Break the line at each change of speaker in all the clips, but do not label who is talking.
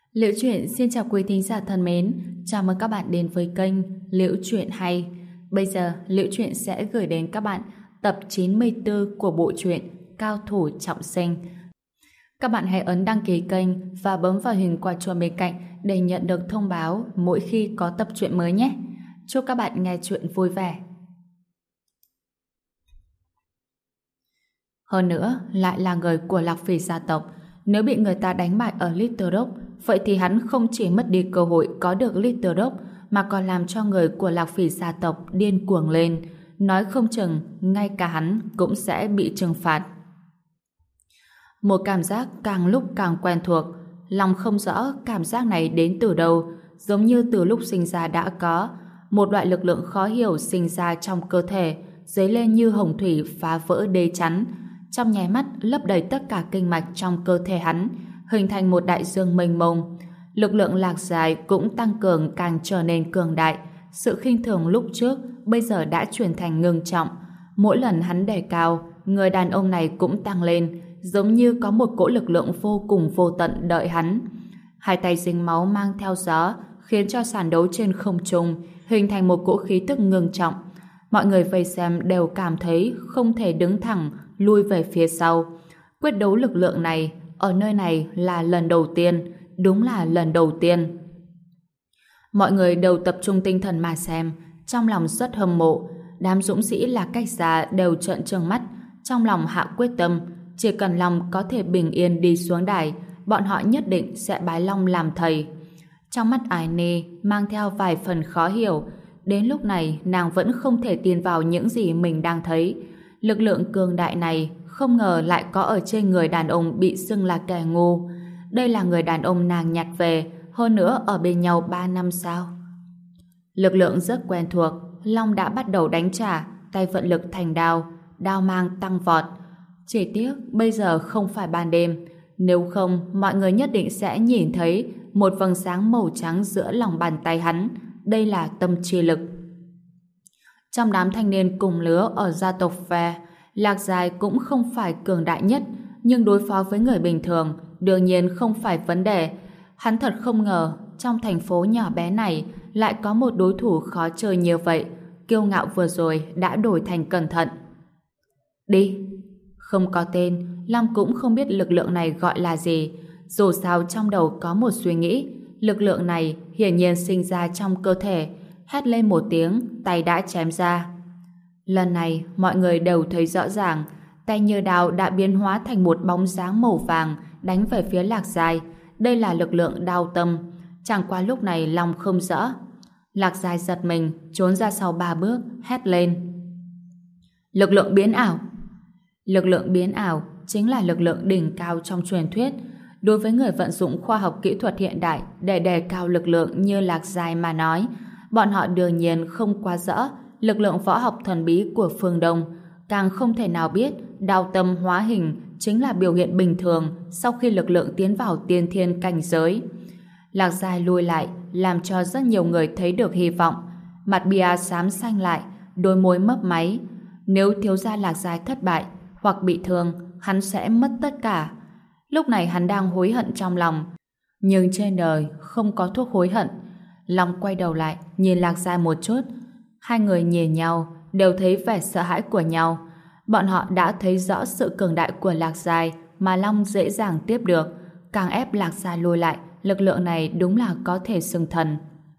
Liễu Chuyện xin chào quý thính giả thân mến, chào mừng các bạn đến với kênh Liễu Chuyện Hay. Bây giờ Liễu Chuyện sẽ gửi đến các bạn tập 94 của bộ truyện Cao Thủ Trọng Sinh. Các bạn hãy ấn đăng ký kênh và bấm vào hình quả chuông bên cạnh để nhận được thông báo mỗi khi có tập truyện mới nhé. Chúc các bạn nghe chuyện vui vẻ. Hơn nữa, lại là người của Lạc Phỉ gia tộc. Nếu bị người ta đánh bại ở Little Rock, vậy thì hắn không chỉ mất đi cơ hội có được Little Rock, mà còn làm cho người của Lạc Phỉ gia tộc điên cuồng lên. Nói không chừng, ngay cả hắn cũng sẽ bị trừng phạt. Một cảm giác càng lúc càng quen thuộc. Lòng không rõ cảm giác này đến từ đâu, giống như từ lúc sinh ra đã có. Một loại lực lượng khó hiểu sinh ra trong cơ thể, dấy lên như hồng thủy phá vỡ đê chắn. Trong nháy mắt lấp đầy tất cả kinh mạch trong cơ thể hắn, hình thành một đại dương mênh mông. Lực lượng Lạc Dài cũng tăng cường, càng trở nên cường đại. Sự khinh thường lúc trước bây giờ đã chuyển thành ngưng trọng. Mỗi lần hắn đề cao, người đàn ông này cũng tăng lên, giống như có một cỗ lực lượng vô cùng vô tận đợi hắn. Hai tay dính máu mang theo gió, khiến cho sàn đấu trên không trung hình thành một cỗ khí tức ngưng trọng. Mọi người vây xem đều cảm thấy không thể đứng thẳng, lui về phía sau. Quyết đấu lực lượng này ở nơi này là lần đầu tiên, đúng là lần đầu tiên. Mọi người đều tập trung tinh thần mà xem, trong lòng rất hâm mộ. Đám dũng sĩ là cách xa đều trợn trừng mắt, trong lòng hạ quyết tâm, chỉ cần lòng có thể bình yên đi xuống đài, bọn họ nhất định sẽ bái Long làm thầy. Trong mắt Ái Nhi mang theo vài phần khó hiểu. Đến lúc này nàng vẫn không thể tin vào những gì mình đang thấy. Lực lượng cường đại này không ngờ lại có ở trên người đàn ông bị xưng là kẻ ngu. Đây là người đàn ông nàng nhặt về, hơn nữa ở bên nhau 3 năm sao. Lực lượng rất quen thuộc. Long đã bắt đầu đánh trả, tay vận lực thành đao, đao mang tăng vọt. Chỉ tiếc bây giờ không phải ban đêm, nếu không mọi người nhất định sẽ nhìn thấy một vầng sáng màu trắng giữa lòng bàn tay hắn. Đây là tâm chi lực. Trong đám thanh niên cùng lứa ở gia tộc Phe, Lạc Dài cũng không phải cường đại nhất, nhưng đối phó với người bình thường đương nhiên không phải vấn đề. Hắn thật không ngờ trong thành phố nhỏ bé này lại có một đối thủ khó chơi như vậy. Kiêu ngạo vừa rồi đã đổi thành cẩn thận. Đi! Không có tên, Long cũng không biết lực lượng này gọi là gì. Dù sao trong đầu có một suy nghĩ, lực lượng này hiển nhiên sinh ra trong cơ thể. Hét lên một tiếng, tay đã chém ra. Lần này mọi người đều thấy rõ ràng, tay như đao đã biến hóa thành một bóng dáng màu vàng đánh về phía Lạc Dài. Đây là lực lượng đao tâm. Chẳng qua lúc này Long không rõ. Lạc Dài giật mình, trốn ra sau 3 bước, hét lên. Lực lượng biến ảo! Lực lượng biến ảo chính là lực lượng đỉnh cao trong truyền thuyết. Đối với người vận dụng khoa học kỹ thuật hiện đại để đề cao lực lượng như Lạc Dài mà nói, bọn họ đương nhiên không quá rõ lực lượng võ học thần bí của phương Đông, càng không thể nào biết đao tâm hóa hình chính là biểu hiện bình thường sau khi lực lượng tiến vào tiên thiên cảnh giới. Lạc Dài lùi lại, làm cho rất nhiều người thấy được hy vọng. Mặt bia xám xanh lại, đôi môi mấp máy. Nếu thiếu gia Lạc Dài thất bại hoặc bị thương, hắn sẽ mất tất cả. Lúc này hắn đang hối hận trong lòng, nhưng trên đời không có thuốc hối hận. Long quay đầu lại nhìn Lạc Dài một chút. Hai người nhìn nhau đều thấy vẻ sợ hãi của nhau. Bọn họ đã thấy rõ sự cường đại của Lạc Dài mà Long dễ dàng tiếp được, càng ép Lạc Dài lùi lại. Lực lượng này đúng là có thể xưng thần.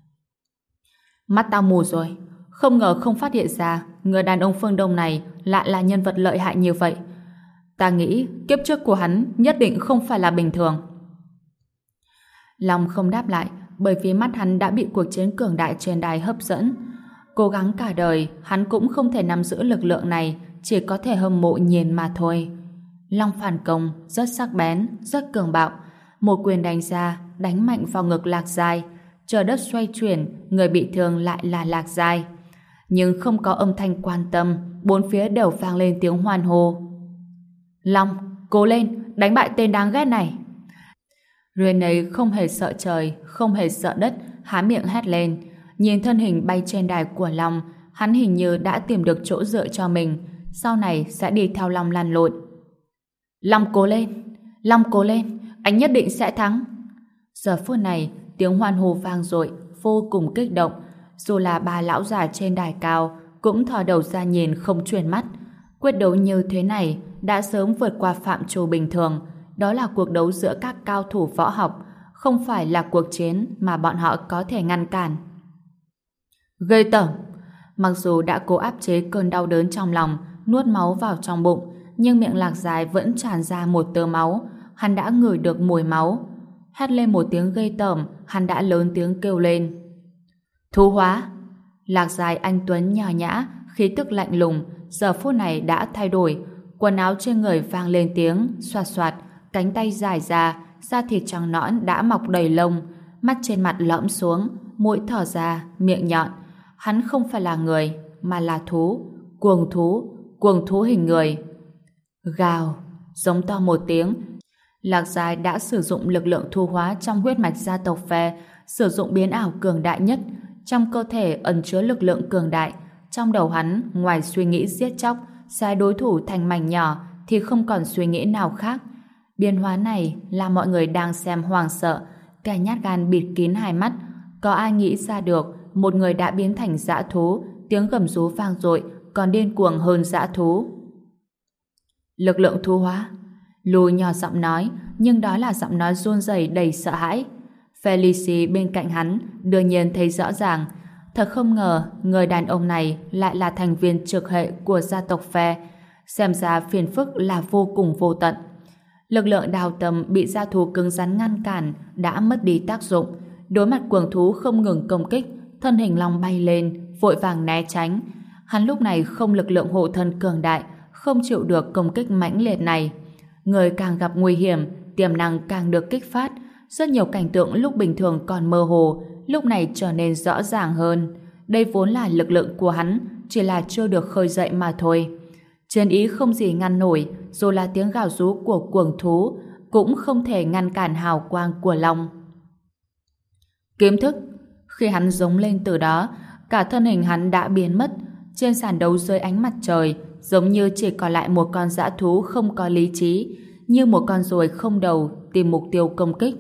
Mắt tao mù rồi, không ngờ không phát hiện ra người đàn ông phương Đông này lại là nhân vật lợi hại như vậy. Ta nghĩ kiếp trước của hắn nhất định không phải là bình thường. Long không đáp lại, bởi vì mắt hắn đã bị cuộc chiến cường đại trên đài hấp dẫn. Cố gắng cả đời, hắn cũng không thể nắm giữ lực lượng này, chỉ có thể hâm mộ nhìn mà thôi. Long phản công, rất sắc bén, rất cường bạo. Một quyền đánh ra, đánh mạnh vào ngực Lạc Dài. Trời đất xoay chuyển, người bị thương lại là Lạc Dài. Nhưng không có âm thanh quan tâm, bốn phía đều vang lên tiếng hoan hô. Long, cố lên, đánh bại tên đáng ghét này. Rene không hề sợ trời, không hề sợ đất, há miệng hét lên. Nhìn thân hình bay trên đài của Long, hắn hình như đã tìm được chỗ dựa cho mình, sau này sẽ đi theo Long lăn lộn. Long cố lên, anh nhất định sẽ thắng. Giờ phút này, tiếng hoan hô vang dội, vô cùng kích động. Dù là ba lão già trên đài cao, cũng thò đầu ra nhìn không chuyển mắt. Quyết đấu như thế này đã sớm vượt qua phạm trù bình thường. Đó là cuộc đấu giữa các cao thủ võ học, không phải là cuộc chiến mà bọn họ có thể ngăn cản. Ghê tởm! Mặc dù đã cố áp chế cơn đau đớn trong lòng, nuốt máu vào trong bụng, nhưng miệng Lạc Dài vẫn tràn ra một tơ máu. Hắn đã ngửi được mùi máu. Hét lên một tiếng ghê tởm, hắn đã lớn tiếng kêu lên. Thú hóa! Lạc Dài anh tuấn nhã nhã, khí tức lạnh lùng, giờ phút này đã thay đổi. Quần áo trên người vang lên tiếng xoạt xoạt, cánh tay dài ra, da thịt trắng nõn đã mọc đầy lông, mắt trên mặt lõm xuống, mũi thở ra, miệng nhọn. Hắn không phải là người, mà là thú, cuồng thú hình người. Gào, giống to một tiếng. Lạc Dài đã sử dụng lực lượng thu hóa trong huyết mạch gia tộc Phe, sử dụng biến ảo cường đại nhất. Trong cơ thể ẩn chứa lực lượng cường đại. Trong đầu hắn, ngoài suy nghĩ giết chóc, xé đối thủ thành mảnh nhỏ, thì không còn suy nghĩ nào khác. Biến hóa này là mọi người đang xem hoảng sợ, cả nhát gan bịt kín hai mắt. Có ai nghĩ ra được một người đã biến thành dã thú, tiếng gầm rú vang dội, còn điên cuồng hơn dã thú. Lực lượng thu hóa. Lùi nhỏ giọng nói, nhưng đó là giọng nói run rẩy đầy sợ hãi. Felicie bên cạnh hắn đương nhiên thấy rõ ràng. Thật không ngờ người đàn ông này lại là thành viên trực hệ của gia tộc Phe. Xem ra phiền phức là vô cùng vô tận. Lực lượng đào tầm bị gia thú cứng rắn ngăn cản đã mất đi tác dụng. Đối mặt cuồng thú không ngừng công kích, thân hình long bay lên, vội vàng né tránh. Hắn lúc này không lực lượng hộ thân cường đại, không chịu được công kích mãnh liệt này. Người càng gặp nguy hiểm, tiềm năng càng được kích phát. Rất nhiều cảnh tượng lúc bình thường còn mơ hồ, lúc này trở nên rõ ràng hơn. Đây vốn là lực lượng của hắn, chỉ là chưa được khơi dậy mà thôi. Chiến ý không gì ngăn nổi, dù là tiếng gào rú của cuồng thú, cũng không thể ngăn cản hào quang của long. Kiếm thức. Khi hắn giống lên từ đó, cả thân hình hắn đã biến mất. Trên sàn đấu dưới ánh mặt trời, giống như chỉ còn lại một con dã thú không có lý trí, như một con ruồi không đầu tìm mục tiêu công kích.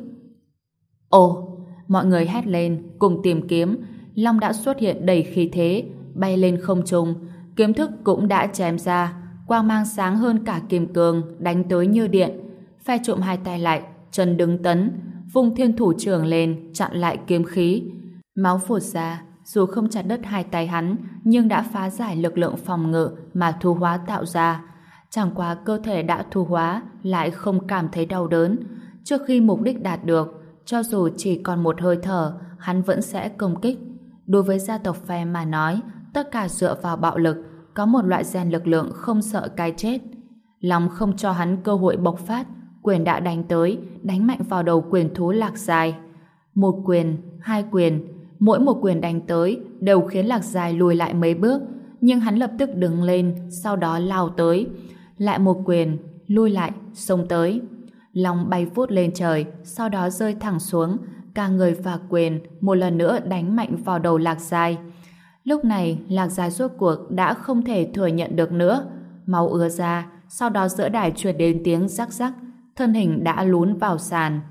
Ồ! Mọi người hét lên, cùng tìm kiếm. Long đã xuất hiện đầy khí thế, bay lên không trung. Kiếm thức cũng đã chém ra, quang mang sáng hơn cả kim cương, đánh tới như điện. Phe trụm hai tay lại, chân đứng tấn, vung thiên thủ trưởng lên, chặn lại kiếm khí. Máu phụt ra, dù không chặt đứt hai tay hắn, nhưng đã phá giải lực lượng phòng ngự mà thu hóa tạo ra. Chẳng qua cơ thể đã thu hóa, lại không cảm thấy đau đớn. Trước khi mục đích đạt được, cho dù chỉ còn một hơi thở, hắn vẫn sẽ công kích. Đối với gia tộc Phe mà nói, tất cả dựa vào bạo lực, có một loại gen lực lượng không sợ cái chết. Long không cho hắn cơ hội bộc phát, quyền đã đánh tới, đánh mạnh vào đầu quyền thú Lạc Dài. Một quyền, hai quyền, mỗi một quyền đánh tới đều khiến Lạc Dài lùi lại mấy bước, nhưng hắn lập tức đứng lên, sau đó lao tới. Lại một quyền, lui lại, xông tới. Long bay vút lên trời, sau đó rơi thẳng xuống, cả người và quyền một lần nữa đánh mạnh vào đầu Lạc Dài. Lúc này, Lạc Dài rốt cuộc đã không thể thừa nhận được nữa. Máu ứa ra, sau đó giữa đài truyền đến tiếng rắc rắc, thân hình đã lún vào sàn.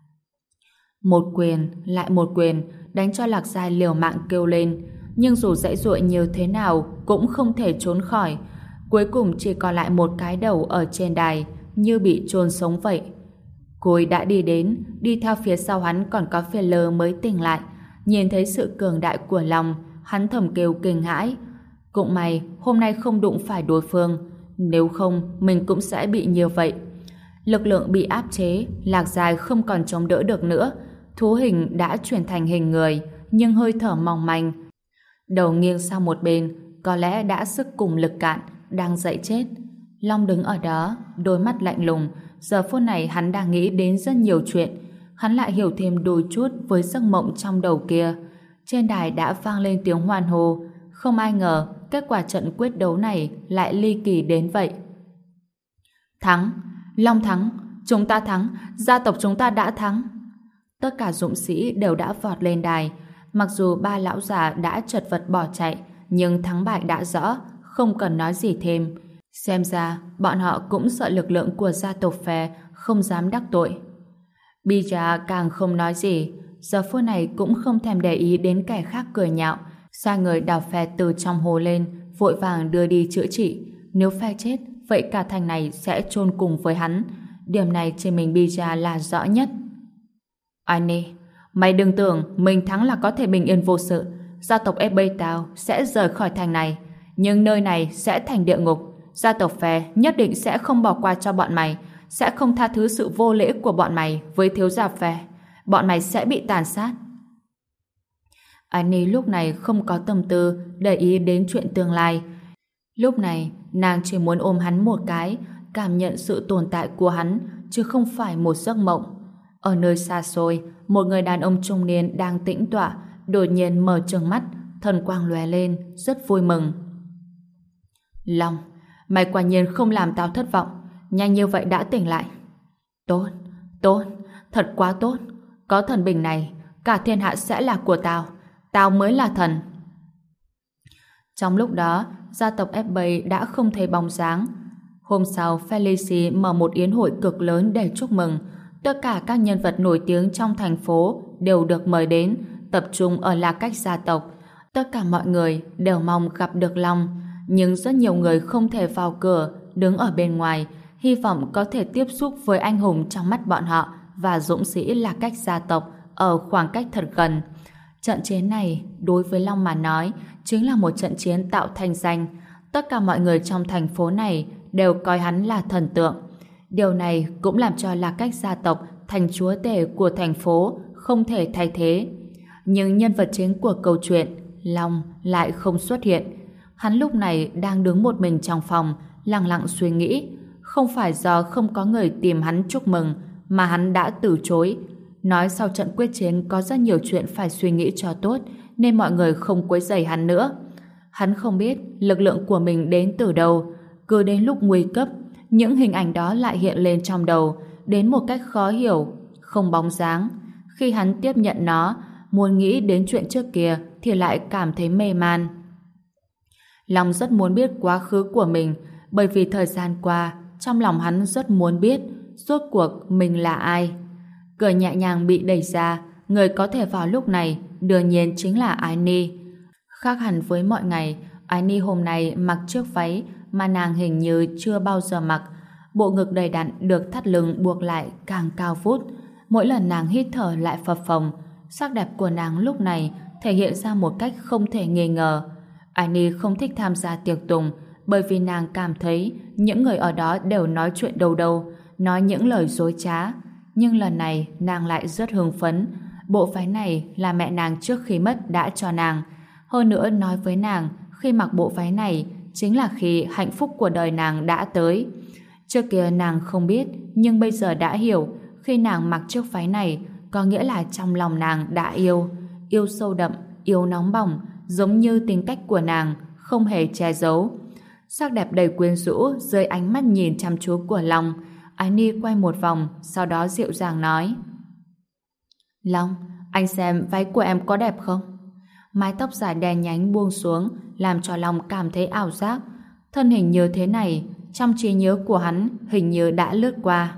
Một quyền, lại một quyền, đánh cho Lạc Dài liều mạng kêu lên. Nhưng dù dãy dụa như thế nào, cũng không thể trốn khỏi. Cuối cùng chỉ còn lại một cái đầu ở trên đài, như bị chôn sống vậy. Cối đã đi đến, đi theo phía sau hắn còn có Feller mới tỉnh lại. Nhìn thấy sự cường đại của Long, hắn thầm kêu kinh hãi. Cũng may, hôm nay không đụng phải đối phương. Nếu không, mình cũng sẽ bị như vậy. Lực lượng bị áp chế, Lạc Dài không còn chống đỡ được nữa. Thú hình đã chuyển thành hình người, nhưng hơi thở mỏng manh. Đầu nghiêng sang một bên, có lẽ đã sức cùng lực cạn, đang dậy chết. Long đứng ở đó, đôi mắt lạnh lùng. Giờ phút này hắn đang nghĩ đến rất nhiều chuyện. Hắn lại hiểu thêm đôi chút với giấc mộng trong đầu kia. Trên đài đã vang lên tiếng hoan hô. Không ai ngờ kết quả trận quyết đấu này lại ly kỳ đến vậy. Thắng! Long thắng! Chúng ta thắng! Gia tộc chúng ta đã thắng! Tất cả dũng sĩ đều đã vọt lên đài. Mặc dù ba lão già đã chật vật bỏ chạy, nhưng thắng bại đã rõ, không cần nói gì thêm. Xem ra, bọn họ cũng sợ lực lượng của gia tộc Phe, không dám đắc tội. Bija càng không nói gì, giờ phút này cũng không thèm để ý đến kẻ khác cười nhạo, sai người đào phe từ trong hồ lên, vội vàng đưa đi chữa trị. Nếu phe chết, vậy cả thành này sẽ chôn cùng với hắn. Điểm này trên mình Bija là rõ nhất. Annie, mày đừng tưởng mình thắng là có thể bình yên vô sự. Gia tộc FB tao sẽ rời khỏi thành này, nhưng nơi này sẽ thành địa ngục. Gia tộc phe nhất định sẽ không bỏ qua cho bọn mày, sẽ không tha thứ sự vô lễ của bọn mày với thiếu gia phe. Bọn mày sẽ bị tàn sát. Annie lúc này không có tâm tư để ý đến chuyện tương lai. Lúc này, nàng chỉ muốn ôm hắn một cái, cảm nhận sự tồn tại của hắn, chứ không phải một giấc mộng. Ở nơi xa xôi, một người đàn ông trung niên đang tĩnh tọa, đột nhiên mở trừng mắt, thần quang lóe lên, rất vui mừng. Long, mày quả nhiên không làm tao thất vọng, nhanh như vậy đã tỉnh lại. Tốt, tốt, thật quá tốt. Có thần bình này, cả thiên hạ sẽ là của tao. Tao mới là thần. Trong lúc đó, gia tộc FB đã không thấy bóng dáng. Hôm sau, Felicie mở một yến hội cực lớn để chúc mừng. Tất cả các nhân vật nổi tiếng trong thành phố đều được mời đến, tập trung ở La Cách gia tộc. Tất cả mọi người đều mong gặp được Long, nhưng rất nhiều người không thể vào cửa, đứng ở bên ngoài, hy vọng có thể tiếp xúc với anh hùng trong mắt bọn họ và dũng sĩ La Cách gia tộc ở khoảng cách thật gần. Trận chiến này, đối với Long mà nói, chính là một trận chiến tạo thành danh. Tất cả mọi người trong thành phố này đều coi hắn là thần tượng. Điều này cũng làm cho La Cách gia tộc thành chúa tể của thành phố không thể thay thế. Nhưng nhân vật chính của câu chuyện, Long, lại không xuất hiện. Hắn lúc này đang đứng một mình trong phòng, lặng lặng suy nghĩ. Không phải do không có người tìm hắn chúc mừng, mà hắn đã từ chối. Nói sau trận quyết chiến có rất nhiều chuyện phải suy nghĩ cho tốt, nên mọi người không quấy rầy hắn nữa. Hắn không biết lực lượng của mình đến từ đâu. Cứ đến lúc nguy cấp, những hình ảnh đó lại hiện lên trong đầu, đến một cách khó hiểu, không bóng dáng. Khi hắn tiếp nhận nó, muốn nghĩ đến chuyện trước kia thì lại cảm thấy mê man. Long rất muốn biết quá khứ của mình, bởi vì thời gian qua, trong lòng hắn rất muốn biết rốt cuộc mình là ai. Cửa nhẹ nhàng bị đẩy ra, người có thể vào lúc này đương nhiên chính là Annie. Khác hẳn với mọi ngày, Annie hôm nay mặc chiếc váy mà nàng hình như chưa bao giờ mặc. Bộ ngực đầy đặn được thắt lưng buộc lại càng cao vút. Mỗi lần nàng hít thở lại phập phồng. Sắc đẹp của nàng lúc này thể hiện ra một cách không thể nghi ngờ. Annie không thích tham gia tiệc tùng, bởi vì nàng cảm thấy những người ở đó đều nói chuyện đâu đâu, nói những lời dối trá. Nhưng lần này nàng lại rất hưng phấn. Bộ váy này là mẹ nàng trước khi mất đã cho nàng. Hơn nữa nói với nàng, khi mặc bộ váy này chính là khi hạnh phúc của đời nàng đã tới. Trước kia nàng không biết, nhưng bây giờ đã hiểu, khi nàng mặc chiếc váy này có nghĩa là trong lòng nàng đã yêu. Yêu sâu đậm, yêu nóng bỏng, giống như tính cách của nàng, không hề che giấu. Sắc đẹp đầy quyến rũ dưới ánh mắt nhìn chăm chú của Long. Annie quay một vòng, sau đó dịu dàng nói: Long, anh xem váy của em có đẹp không? Mái tóc dài đen nhánh buông xuống, làm cho Long cảm thấy ảo giác. Thân hình như thế này, trong trí nhớ của hắn hình như đã lướt qua.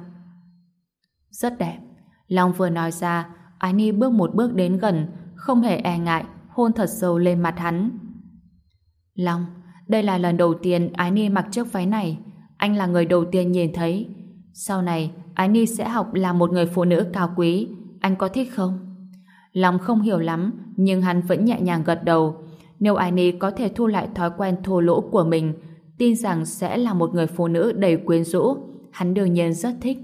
Rất đẹp. Long vừa nói ra, Annie bước một bước đến gần, không hề e ngại, hôn thật sâu lên mặt hắn. Long, đây là lần đầu tiên Annie mặc chiếc váy này. Anh là người đầu tiên nhìn thấy. Sau này, Annie sẽ học là một người phụ nữ cao quý. Anh có thích không? Long không hiểu lắm, nhưng hắn vẫn nhẹ nhàng gật đầu. Nếu Annie có thể thu lại thói quen thô lỗ của mình, tin rằng sẽ là một người phụ nữ đầy quyến rũ. Hắn đương nhiên rất thích.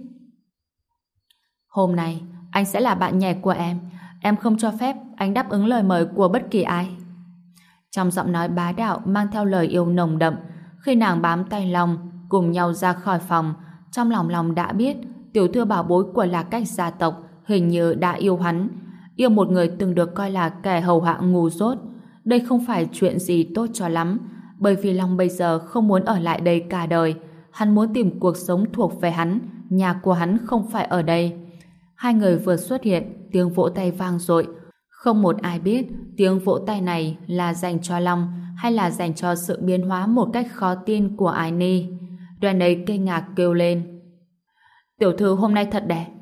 Hôm nay, anh sẽ là bạn nhảy của em. Em không cho phép anh đáp ứng lời mời của bất kỳ ai. Trong giọng nói bá đạo mang theo lời yêu nồng đậm, khi nàng bám tay Long cùng nhau ra khỏi phòng, trong lòng Long đã biết tiểu thư bảo bối của La Cách gia tộc hình như đã yêu hắn, yêu một người từng được coi là kẻ hầu hạ ngu dốt. Đây không phải chuyện gì tốt cho lắm, bởi vì Long bây giờ không muốn ở lại đây cả đời. Hắn muốn tìm cuộc sống thuộc về hắn, nhà của hắn không phải ở đây. Hai người vừa xuất hiện, tiếng vỗ tay vang dội. Không một ai biết tiếng vỗ tay này là dành cho Long hay là dành cho sự biến hóa một cách khó tin của Annie. Đoàn ấy kinh ngạc kêu lên: Tiểu thư hôm nay thật đẹp.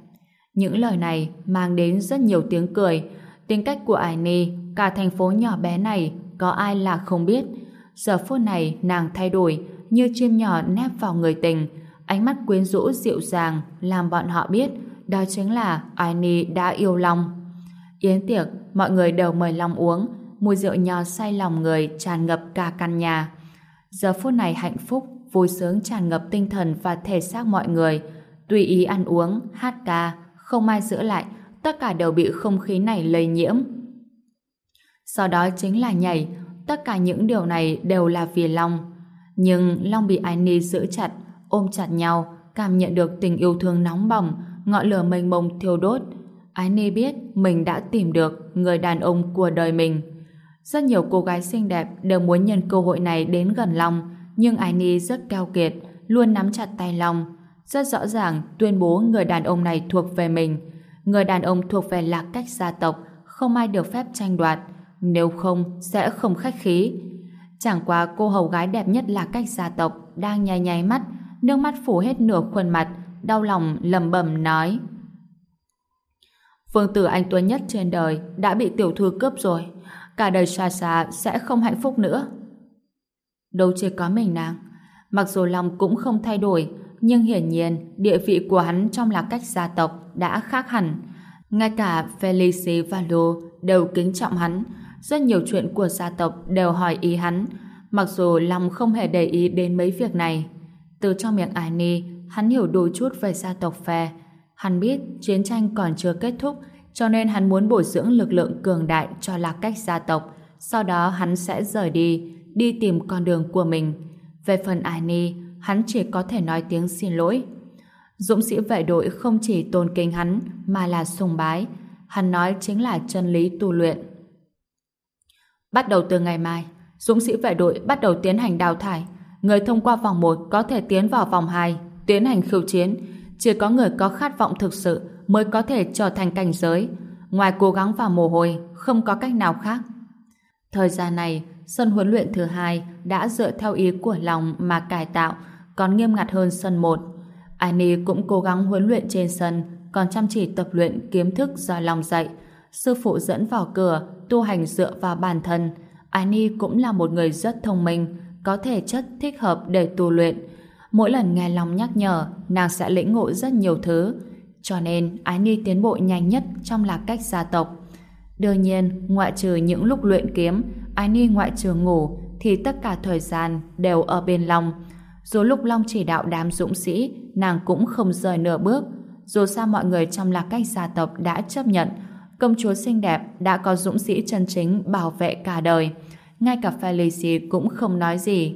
Những lời này mang đến rất nhiều tiếng cười. Tính cách của Ải Ni, cả thành phố nhỏ bé này có ai là không biết. Giờ phút này nàng thay đổi như chim nhỏ nép vào người tình, ánh mắt quyến rũ dịu dàng làm bọn họ biết đó chính là Ải Ni đã yêu Long. Yến tiệc, mọi người đều mời Long uống, mùi rượu nho say lòng người tràn ngập cả căn nhà. Giờ phút này hạnh phúc, vui sướng tràn ngập tinh thần và thể xác mọi người, tùy ý ăn uống, hát ca, không ai giữ lại, tất cả đều bị không khí này lây nhiễm. Sau đó chính là nhảy, tất cả những điều này đều là vì Long. Nhưng Long bị Ái Ni giữ chặt, ôm chặt nhau, cảm nhận được tình yêu thương nóng bỏng, ngọn lửa mênh mông thiêu đốt. Ái Ni biết mình đã tìm được người đàn ông của đời mình. Rất nhiều cô gái xinh đẹp đều muốn nhân cơ hội này đến gần Long, nhưng Ái Ni rất keo kiệt, luôn nắm chặt tay Long, rất rõ ràng tuyên bố người đàn ông này thuộc về mình. Người đàn ông thuộc về Lạc Cách gia tộc, không ai được phép tranh đoạt, nếu không sẽ không khách khí. Chẳng qua cô hầu gái đẹp nhất Lạc Cách gia tộc đang nháy nháy mắt, nước mắt phủ hết nửa khuôn mặt, đau lòng lẩm bẩm nói: Vương tử anh tuấn nhất trên đời đã bị tiểu thư cướp rồi, cả đời Sasha sẽ không hạnh phúc nữa. Đâu chỉ có mình nàng, mặc dù Long cũng không thay đổi, nhưng hiển nhiên địa vị của hắn trong Lạc Cách gia tộc đã khác hẳn. Ngay cả Felice và Lô đều kính trọng hắn, rất nhiều chuyện của gia tộc đều hỏi ý hắn, mặc dù Long không hề để ý đến mấy việc này. Từ trong miệng Ái Ni, hắn hiểu đôi chút về gia tộc phe. Hắn biết chiến tranh còn chưa kết thúc, cho nên hắn muốn bồi dưỡng lực lượng cường đại cho Lạc Cách gia tộc, sau đó hắn sẽ rời đi, đi tìm con đường của mình. Về phần Ái Ni, hắn chỉ có thể nói tiếng xin lỗi. Dũng sĩ vệ đội không chỉ tôn kính hắn mà là sùng bái. Hắn nói chính là chân lý tu luyện. Bắt đầu từ ngày mai, dũng sĩ vệ đội bắt đầu tiến hành đào thải. Người thông qua vòng 1 có thể tiến vào vòng 2, tiến hành khiêu chiến. Chỉ có người có khát vọng thực sự mới có thể trở thành cảnh giới. Ngoài cố gắng và mồ hôi, không có cách nào khác. Thời gian này, sân huấn luyện thứ 2 đã dựa theo ý của Long mà cải tạo, còn nghiêm ngặt hơn sân 1. Annie cũng cố gắng huấn luyện trên sân, còn chăm chỉ tập luyện kiếm thức do Long dạy. Sư phụ dẫn vào cửa, tu hành dựa vào bản thân. Annie cũng là một người rất thông minh, có thể chất thích hợp để tu luyện. Mỗi lần nghe Long nhắc nhở, nàng sẽ lĩnh ngộ rất nhiều thứ. Cho nên, Annie tiến bộ nhanh nhất trong Lạc Cách gia tộc. Đương nhiên, ngoại trừ những lúc luyện kiếm, Annie ngoại trừ ngủ, thì tất cả thời gian đều ở bên Long. Dù lúc Long chỉ đạo đám dũng sĩ, nàng cũng không rời nửa bước. Dù sao mọi người trong Lạc Cách gia tộc đã chấp nhận, công chúa xinh đẹp đã có dũng sĩ chân chính bảo vệ cả đời. Ngay cả Felice cũng không nói gì.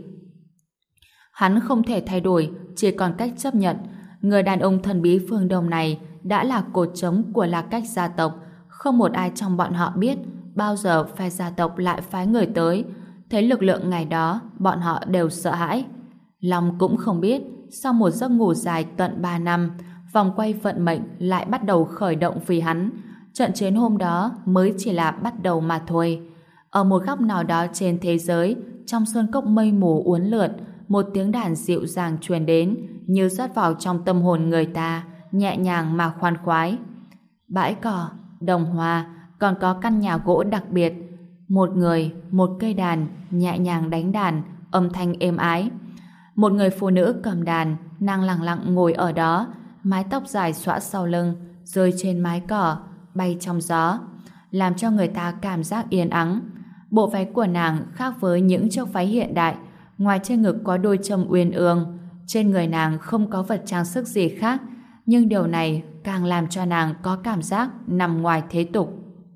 Hắn không thể thay đổi, chỉ còn cách chấp nhận. Người đàn ông thần bí phương Đông này đã là cột trống của Lạc Cách gia tộc. Không một ai trong bọn họ biết bao giờ phe gia tộc lại phái người tới. Thấy lực lượng ngày đó, bọn họ đều sợ hãi. Long cũng không biết, sau một giấc ngủ dài tận 3 năm, vòng quay vận mệnh lại bắt đầu khởi động vì hắn. Trận chiến hôm đó mới chỉ là bắt đầu mà thôi. Ở một góc nào đó trên thế giới, trong sơn cốc mây mù uốn lượn, một tiếng đàn dịu dàng truyền đến, như rót vào trong tâm hồn người ta, nhẹ nhàng mà khoan khoái. Bãi cỏ, đồng hoa, còn có căn nhà gỗ đặc biệt. Một người, một cây đàn, nhẹ nhàng đánh đàn, âm thanh êm ái. Một người phụ nữ cầm đàn, nàng lặng lặng ngồi ở đó, mái tóc dài xõa sau lưng, rơi trên mái cỏ, bay trong gió, làm cho người ta cảm giác yên ắng. Bộ váy của nàng khác với những chiếc váy hiện đại, ngoài trên ngực có đôi châm uyên ương, trên người nàng không có vật trang sức gì khác, nhưng điều này càng làm cho nàng có cảm giác nằm ngoài thế tục.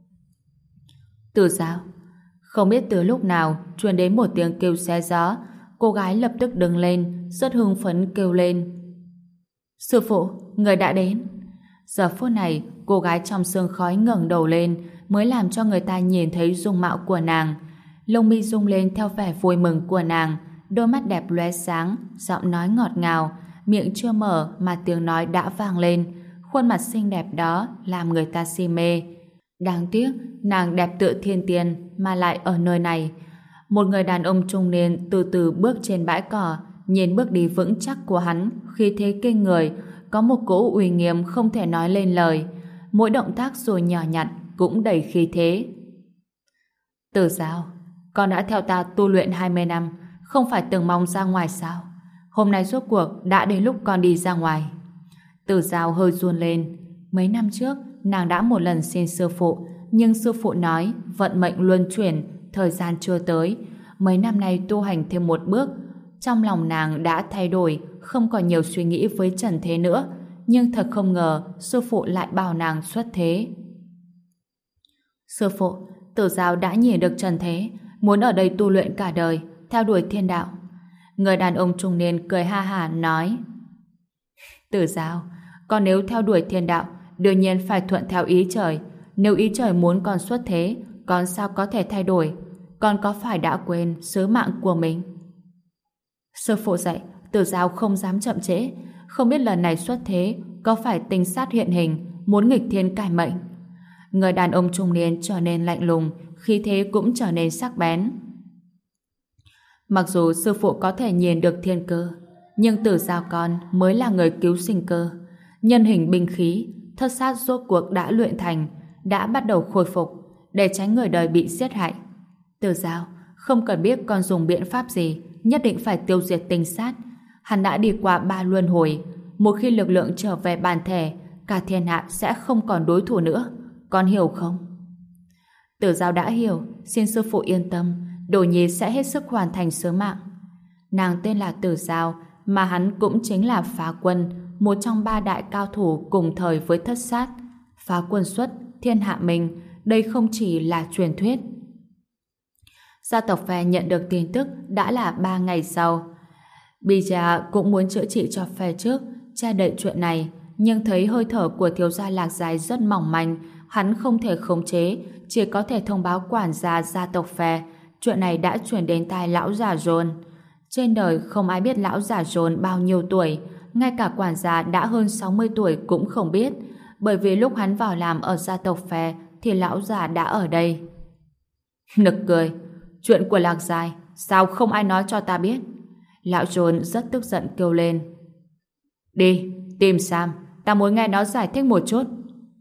Từ Giao, không biết từ lúc nào truyền đến một tiếng kêu xé gió, cô gái lập tức đứng lên, rất hưng phấn kêu lên: Sư phụ, người đã đến. Giờ phút này, cô gái trong sương khói ngẩng đầu lên mới làm cho người ta nhìn thấy dung mạo của nàng. Lông mi rung lên theo vẻ vui mừng của nàng, đôi mắt đẹp lóe sáng, giọng nói ngọt ngào, miệng chưa mở mà tiếng nói đã vang lên. Khuôn mặt xinh đẹp đó làm người ta si mê. Đáng tiếc, nàng đẹp tựa thiên tiên mà lại ở nơi này. Một người đàn ông trung niên từ từ bước trên bãi cỏ, nhìn bước đi vững chắc của hắn, khí thế kinh người, có một cỗ uy nghiêm không thể nói lên lời. mỗi động tác dù nhỏ nhặt cũng đầy khí thế. Tử Giao, con đã theo ta tu luyện 20 năm, không phải từng mong ra ngoài sao? Hôm nay rốt cuộc đã đến lúc con đi ra ngoài. Tử Giao hơi run lên. Mấy năm trước, nàng đã một lần xin sư phụ, nhưng sư phụ nói vận mệnh luân chuyển, thời gian chưa tới. Mấy năm nay tu hành thêm một bước, trong lòng nàng đã thay đổi, không còn nhiều suy nghĩ với trần thế nữa. Nhưng thật không ngờ, sư phụ lại bảo nàng xuất thế. Sư phụ, Tử Giao đã nhìn được trần thế, muốn ở đây tu luyện cả đời, theo đuổi thiên đạo. Người đàn ông trung niên cười ha hả nói: Tử Giao, còn nếu theo đuổi thiên đạo, đương nhiên phải thuận theo ý trời. Nếu ý trời muốn con xuất thế, con sao có thể thay đổi? Con có phải đã quên sứ mạng của mình? Sư phụ dạy, Tử Giao không dám chậm trễ. Không biết lần này xuất thế có phải tinh sát hiện hình, muốn nghịch thiên cải mệnh? Người đàn ông trung niên trở nên lạnh lùng, khí thế cũng trở nên sắc bén. Mặc dù sư phụ có thể nhìn được thiên cơ, nhưng Tử Giao con mới là người cứu sinh cơ. Nhân hình binh khí, thất sát rốt cuộc đã luyện thành, đã bắt đầu khôi phục, để tránh người đời bị giết hại. Tử Giao, không cần biết con dùng biện pháp gì, nhất định phải tiêu diệt tinh sát. Hắn đã đi qua 3 luân hồi, một khi lực lượng trở về bản thể, cả thiên hạ sẽ không còn đối thủ nữa. Con hiểu không? Tử Giao đã hiểu, xin sư phụ yên tâm, Đồ Nhi sẽ hết sức hoàn thành sứ mạng. Nàng tên là Tử Giao, mà hắn cũng chính là Phá Quân, một trong 3 đại cao thủ cùng thời với thất sát. Phá Quân xuất, thiên hạ mình, đây không chỉ là truyền thuyết. Gia tộc Phe nhận được tin tức đã là 3 ngày sau. Bija cũng muốn chữa trị cho Phe trước, che đậy chuyện này, nhưng thấy hơi thở của thiếu gia Lạc Dài rất mỏng manh, hắn không thể khống chế, chỉ có thể thông báo quản gia gia tộc Phe. Chuyện này đã chuyển đến tai lão già John. Trên đời không ai biết lão già John bao nhiêu tuổi, ngay cả quản gia đã hơn 60 tuổi cũng không biết, bởi vì lúc hắn vào làm ở gia tộc Phe thì lão già đã ở đây. Nực cười, chuyện của Lạc Dài sao không ai nói cho ta biết? Lão John rất tức giận kêu lên. Đi, tìm Sam, ta muốn nghe nó giải thích một chút.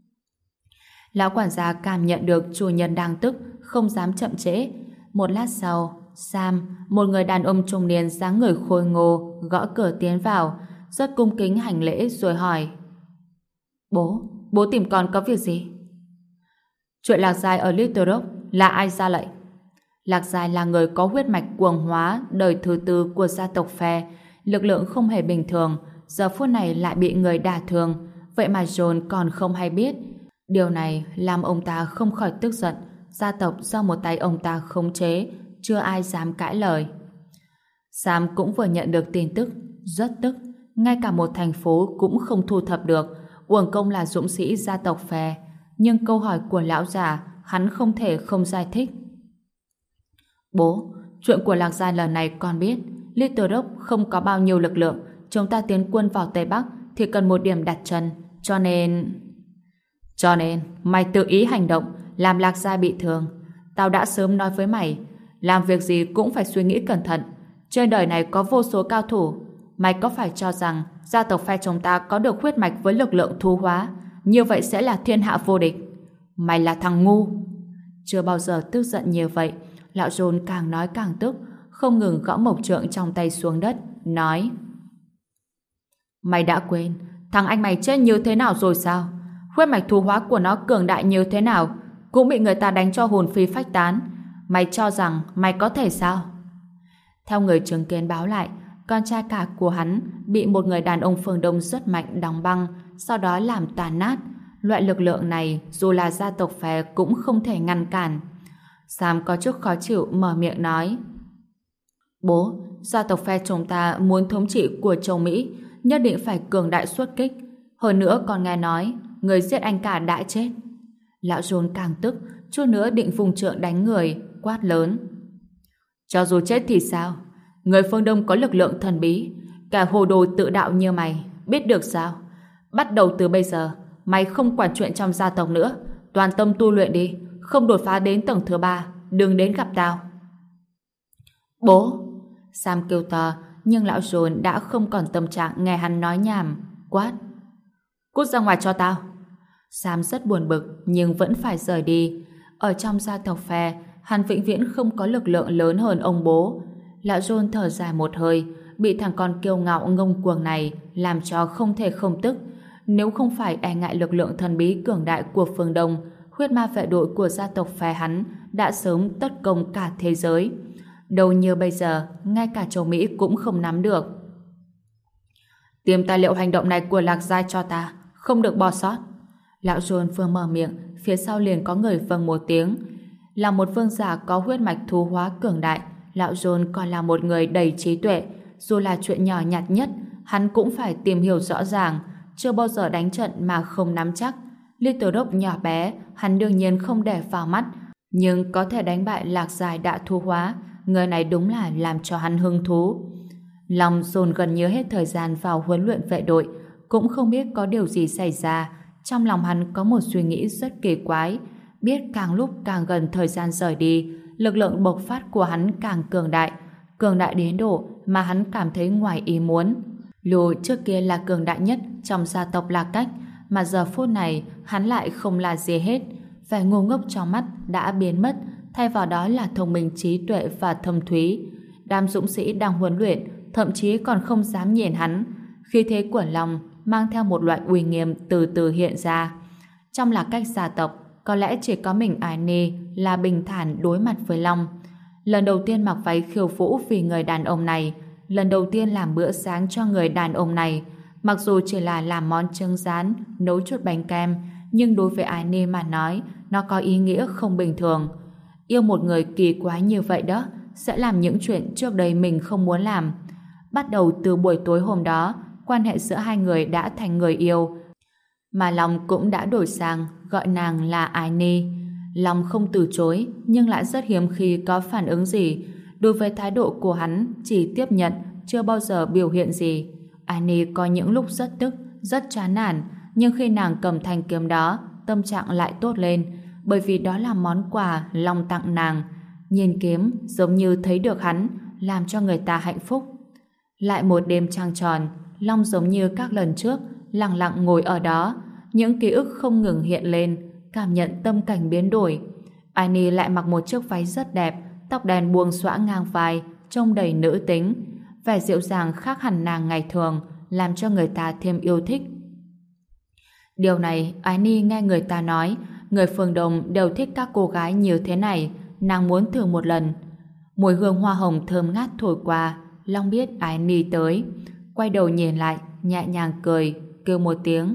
Lão quản gia cảm nhận được chủ nhân đang tức, không dám chậm trễ. Một lát sau, Sam, một người đàn ông trung niên dáng người khôi ngô, gõ cửa tiến vào, rất cung kính hành lễ rồi hỏi: Bố tìm con có việc gì? Chuyện Lạc Dài ở Little Rock là ai ra lệnh? Lạc Dài là người có huyết mạch cuồng hóa đời thứ 4 của gia tộc Phe, lực lượng không hề bình thường, giờ phút này lại bị người đả thương, vậy mà John còn không hay biết. Điều này làm ông ta không khỏi tức giận, gia tộc do một tay ông ta khống chế, chưa ai dám cãi lời. Sam cũng vừa nhận được tin tức, rất tức, ngay cả một thành phố cũng không thu thập được, uổng công là dũng sĩ gia tộc Phe. Nhưng câu hỏi của lão già, hắn không thể không giải thích. Bố, chuyện của Lạc Gia lần này con biết, Little Rock không có bao nhiêu lực lượng, chúng ta tiến quân vào Tây Bắc thì cần một điểm đặt chân, cho nên mày tự ý hành động, làm Lạc Gia bị thương. Tao đã sớm nói với mày, làm việc gì cũng phải suy nghĩ cẩn thận. Trên đời này có vô số cao thủ, mày có phải cho rằng gia tộc Phe chúng ta có được huyết mạch với lực lượng thu hóa, như vậy sẽ là thiên hạ vô địch? Mày là thằng ngu. Chưa bao giờ tức giận như vậy, lão John càng nói càng tức, không ngừng gõ mộc trượng trong tay xuống đất, nói: Mày đã quên thằng anh mày chết như thế nào rồi sao? Huyết mạch thu hóa của nó cường đại như thế nào, cũng bị người ta đánh cho hồn phi phách tán. Mày cho rằng mày có thể sao? Theo người chứng kiến báo lại, con trai cả của hắn bị một người đàn ông phương Đông rất mạnh đóng băng, sau đó làm tàn nát. Loại lực lượng này dù là gia tộc Phe cũng không thể ngăn cản. Sam có chút khó chịu mở miệng nói: Bố, gia tộc Phe chúng ta muốn thống trị của châu Mỹ, nhất định phải cường đại xuất kích. Hơn nữa còn nghe nói người giết anh cả đã chết. Lão John càng tức, chút nữa định vùng trượng đánh người, quát lớn: Cho dù chết thì sao? Người phương Đông có lực lượng thần bí, cả hồ đồ tự đạo như mày biết được sao? Bắt đầu từ bây giờ, mày không quản chuyện trong gia tộc nữa, toàn tâm tu luyện đi, không đột phá đến tầng thứ 3, đừng đến gặp tao. Bố! Sam kêu to, nhưng lão John đã không còn tâm trạng nghe hắn nói nhảm, quát: Cút ra ngoài cho tao! Sam rất buồn bực nhưng vẫn phải rời đi. Ở trong gia tộc phe, hắn vĩnh viễn không có lực lượng lớn hơn ông bố. Lão John thở dài một hơi, bị thằng con kiêu ngạo ngông cuồng này làm cho không thể không tức. Nếu không phải e ngại lực lượng thần bí cường đại của phương Đông, huyết ma vệ đội của gia tộc phe hắn đã sớm tất công cả thế giới. Đâu như bây giờ, ngay cả châu Mỹ cũng không nắm được. Tìm tài liệu hành động này của Lạc Giai cho ta, không được bỏ sót. Lão John vừa mở miệng, phía sau liền có người vâng một tiếng. Là một vương giả có huyết mạch thú hóa cường đại, Lão John còn là một người đầy trí tuệ. Dù là chuyện nhỏ nhặt nhất, hắn cũng phải tìm hiểu rõ ràng, chưa bao giờ đánh trận mà không nắm chắc. Little Rock nhỏ bé, hắn đương nhiên không để vào mắt, nhưng có thể đánh bại Lạc Giai đã thú hóa, người này đúng là làm cho hắn hứng thú. Long dồn gần như hết thời gian vào huấn luyện vệ đội, cũng không biết có điều gì xảy ra. Trong lòng hắn có một suy nghĩ rất kỳ quái, biết càng lúc càng gần thời gian rời đi, lực lượng bộc phát của hắn càng cường đại đến độ mà hắn cảm thấy ngoài ý muốn. Lù trước kia là cường đại nhất trong gia tộc La Cách, mà giờ phút này hắn lại không là gì hết. Vẻ ngu ngốc trong mắt đã biến mất, thay vào đó là thông minh, trí tuệ và thâm thúy. Đám dũng sĩ đang huấn luyện thậm chí còn không dám nhìn hắn. Khí thế của Long mang theo một loại uy nghiêm từ từ hiện ra. Trong La Cách gia tộc, có lẽ chỉ có mình Annie là bình thản đối mặt với Long. Lần đầu tiên mặc váy khiêu vũ vì người đàn ông này, lần đầu tiên làm bữa sáng cho người đàn ông này. Mặc dù chỉ là làm món trứng rán, nấu chút bánh kem, nhưng đối với Annie mà nói, nó có ý nghĩa không bình thường. Yêu một người kỳ quái như vậy đó, sẽ làm những chuyện trước đây mình không muốn làm. Bắt đầu từ buổi tối hôm đó, quan hệ giữa hai người đã thành người yêu. Mà Long cũng đã đổi sang gọi nàng là Annie. Long không từ chối, nhưng lại rất hiếm khi có phản ứng gì. Đối với thái độ của hắn, chỉ tiếp nhận, chưa bao giờ biểu hiện gì. Annie có những lúc rất tức, rất chán nản, nhưng khi nàng cầm thanh kiếm đó, tâm trạng lại tốt lên, bởi vì đó là món quà Long tặng nàng. Nhìn kiếm giống như thấy được hắn, làm cho người ta hạnh phúc. Lại một đêm trăng tròn, Long giống như các lần trước, lặng lặng ngồi ở đó, những ký ức không ngừng hiện lên, cảm nhận tâm cảnh biến đổi. Annie lại mặc một chiếc váy rất đẹp, tóc đen buông xõa ngang vai, trông đầy nữ tính, vẻ dịu dàng khác hẳn nàng ngày thường, làm cho người ta thêm yêu thích. Điều này Annie nghe người ta nói, người phương Đông đều thích các cô gái như thế này, nàng muốn thử một lần. Mùi hương hoa hồng thơm ngát thổi qua, Long biết Annie tới, quay đầu nhìn lại, nhẹ nhàng cười, kêu một tiếng.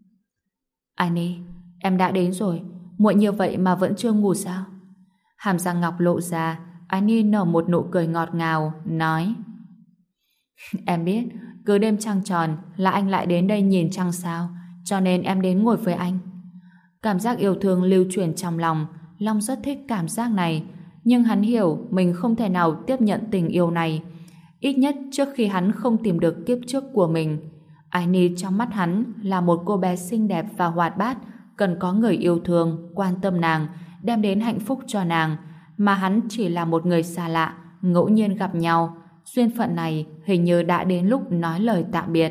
Annie, em đã đến rồi, muộn như vậy mà vẫn chưa ngủ sao? Hàm răng ngọc lộ ra, Annie nở một nụ cười ngọt ngào, nói: Em biết, cứ đêm trăng tròn là anh lại đến đây nhìn trăng sao, cho nên em đến ngồi với anh. Cảm giác yêu thương lưu truyền trong lòng, Long rất thích cảm giác này, nhưng hắn hiểu mình không thể nào tiếp nhận tình yêu này, ít nhất trước khi hắn không tìm được kiếp trước của mình. Annie trong mắt hắn là một cô bé xinh đẹp và hoạt bát, cần có người yêu thương, quan tâm nàng, đem đến hạnh phúc cho nàng, mà hắn chỉ là một người xa lạ, ngẫu nhiên gặp nhau. Duyên phận này hình như đã đến lúc nói lời tạm biệt.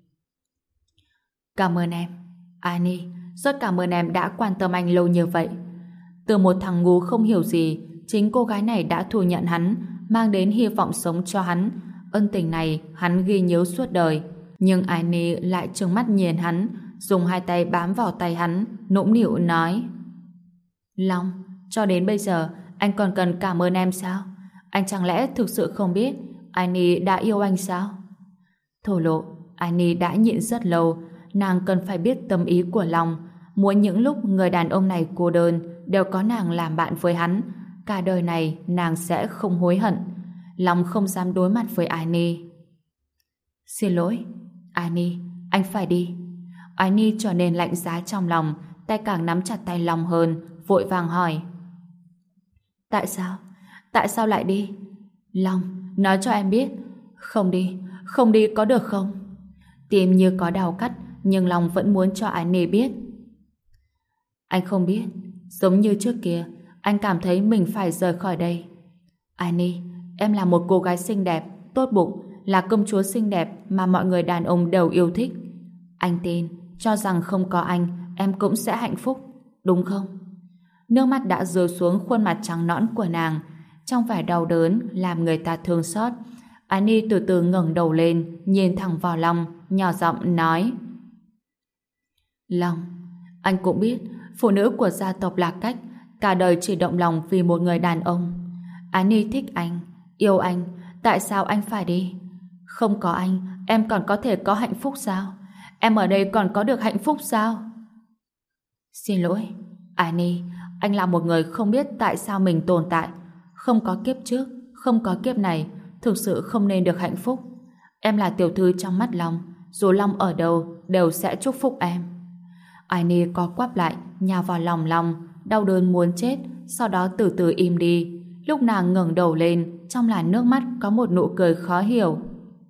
Cảm ơn em, Annie, rất cảm ơn em đã quan tâm anh lâu như vậy. Từ một thằng ngu không hiểu gì, chính cô gái này đã thu nhận hắn, mang đến hy vọng sống cho hắn. Ân tình này hắn ghi nhớ suốt đời. Nhưng Annie lại trừng mắt nhìn hắn, dùng hai tay bám vào tay hắn, nũng nịu nói: Long, cho đến bây giờ anh còn cần cảm ơn em sao? Anh chẳng lẽ thực sự không biết Annie đã yêu anh sao? Thổ lộ, Annie đã nhịn rất lâu, nàng cần phải biết tâm ý của Long, muốn những lúc người đàn ông này cô đơn đều có nàng làm bạn với hắn, cả đời này nàng sẽ không hối hận. Long không dám đối mặt với Annie. Xin lỗi, Annie, anh phải đi. Annie trở nên lạnh giá trong lòng, tay càng nắm chặt tay Long hơn, vội vàng hỏi: Tại sao? Tại sao lại đi? Long, nói cho em biết. Không đi có được không? Tim như có đau cắt, nhưng Long vẫn muốn cho Annie biết. Anh không biết, giống như trước kia, anh cảm thấy mình phải rời khỏi đây. Annie, em là một cô gái xinh đẹp, tốt bụng, là công chúa xinh đẹp mà mọi người đàn ông đều yêu thích. Anh tin, cho rằng không có anh, em cũng sẽ hạnh phúc, đúng không? Nước mắt đã rơi xuống khuôn mặt trắng nõn của nàng, trong vẻ đau đớn làm người ta thương xót. Annie từ từ ngẩng đầu lên, nhìn thẳng vào Long, nhỏ giọng nói: Long, anh cũng biết phụ nữ của gia tộc Lạc Cách cả đời chỉ động lòng vì một người đàn ông. Annie thích anh, yêu anh, tại sao anh phải đi? Không có anh, em còn có thể có hạnh phúc sao? Em ở đây còn có được hạnh phúc sao? Xin lỗi, Annie, anh là một người không biết tại sao mình tồn tại. Không có kiếp trước, không có kiếp này, thực sự không nên được hạnh phúc. Em là tiểu thư trong mắt Long, dù Long ở đâu đều sẽ chúc phúc em. Annie co quắp lại, nhào vào lòng Long, đau đớn muốn chết, sau đó từ từ im đi. Lúc nàng ngẩng đầu lên, trong làn nước mắt có một nụ cười khó hiểu.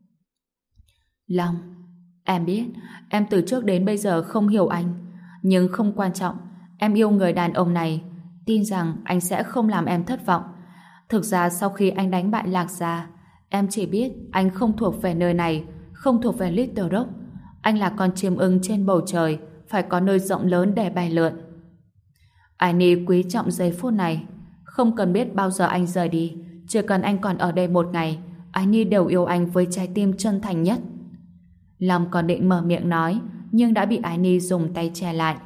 Long, em biết, em từ trước đến bây giờ không hiểu anh, nhưng không quan trọng, em yêu người đàn ông này, tin rằng anh sẽ không làm em thất vọng. Thực ra sau khi anh đánh bại Lạc Gia, em chỉ biết anh không thuộc về nơi này, không thuộc về Little Rock. Anh là con chim ưng trên bầu trời, phải có nơi rộng lớn để bay lượn. Annie quý trọng giây phút này. Không cần biết bao giờ anh rời đi, chỉ cần anh còn ở đây một ngày, Annie đều yêu anh với trái tim chân thành nhất. Long còn định mở miệng nói, nhưng đã bị Annie dùng tay che lại.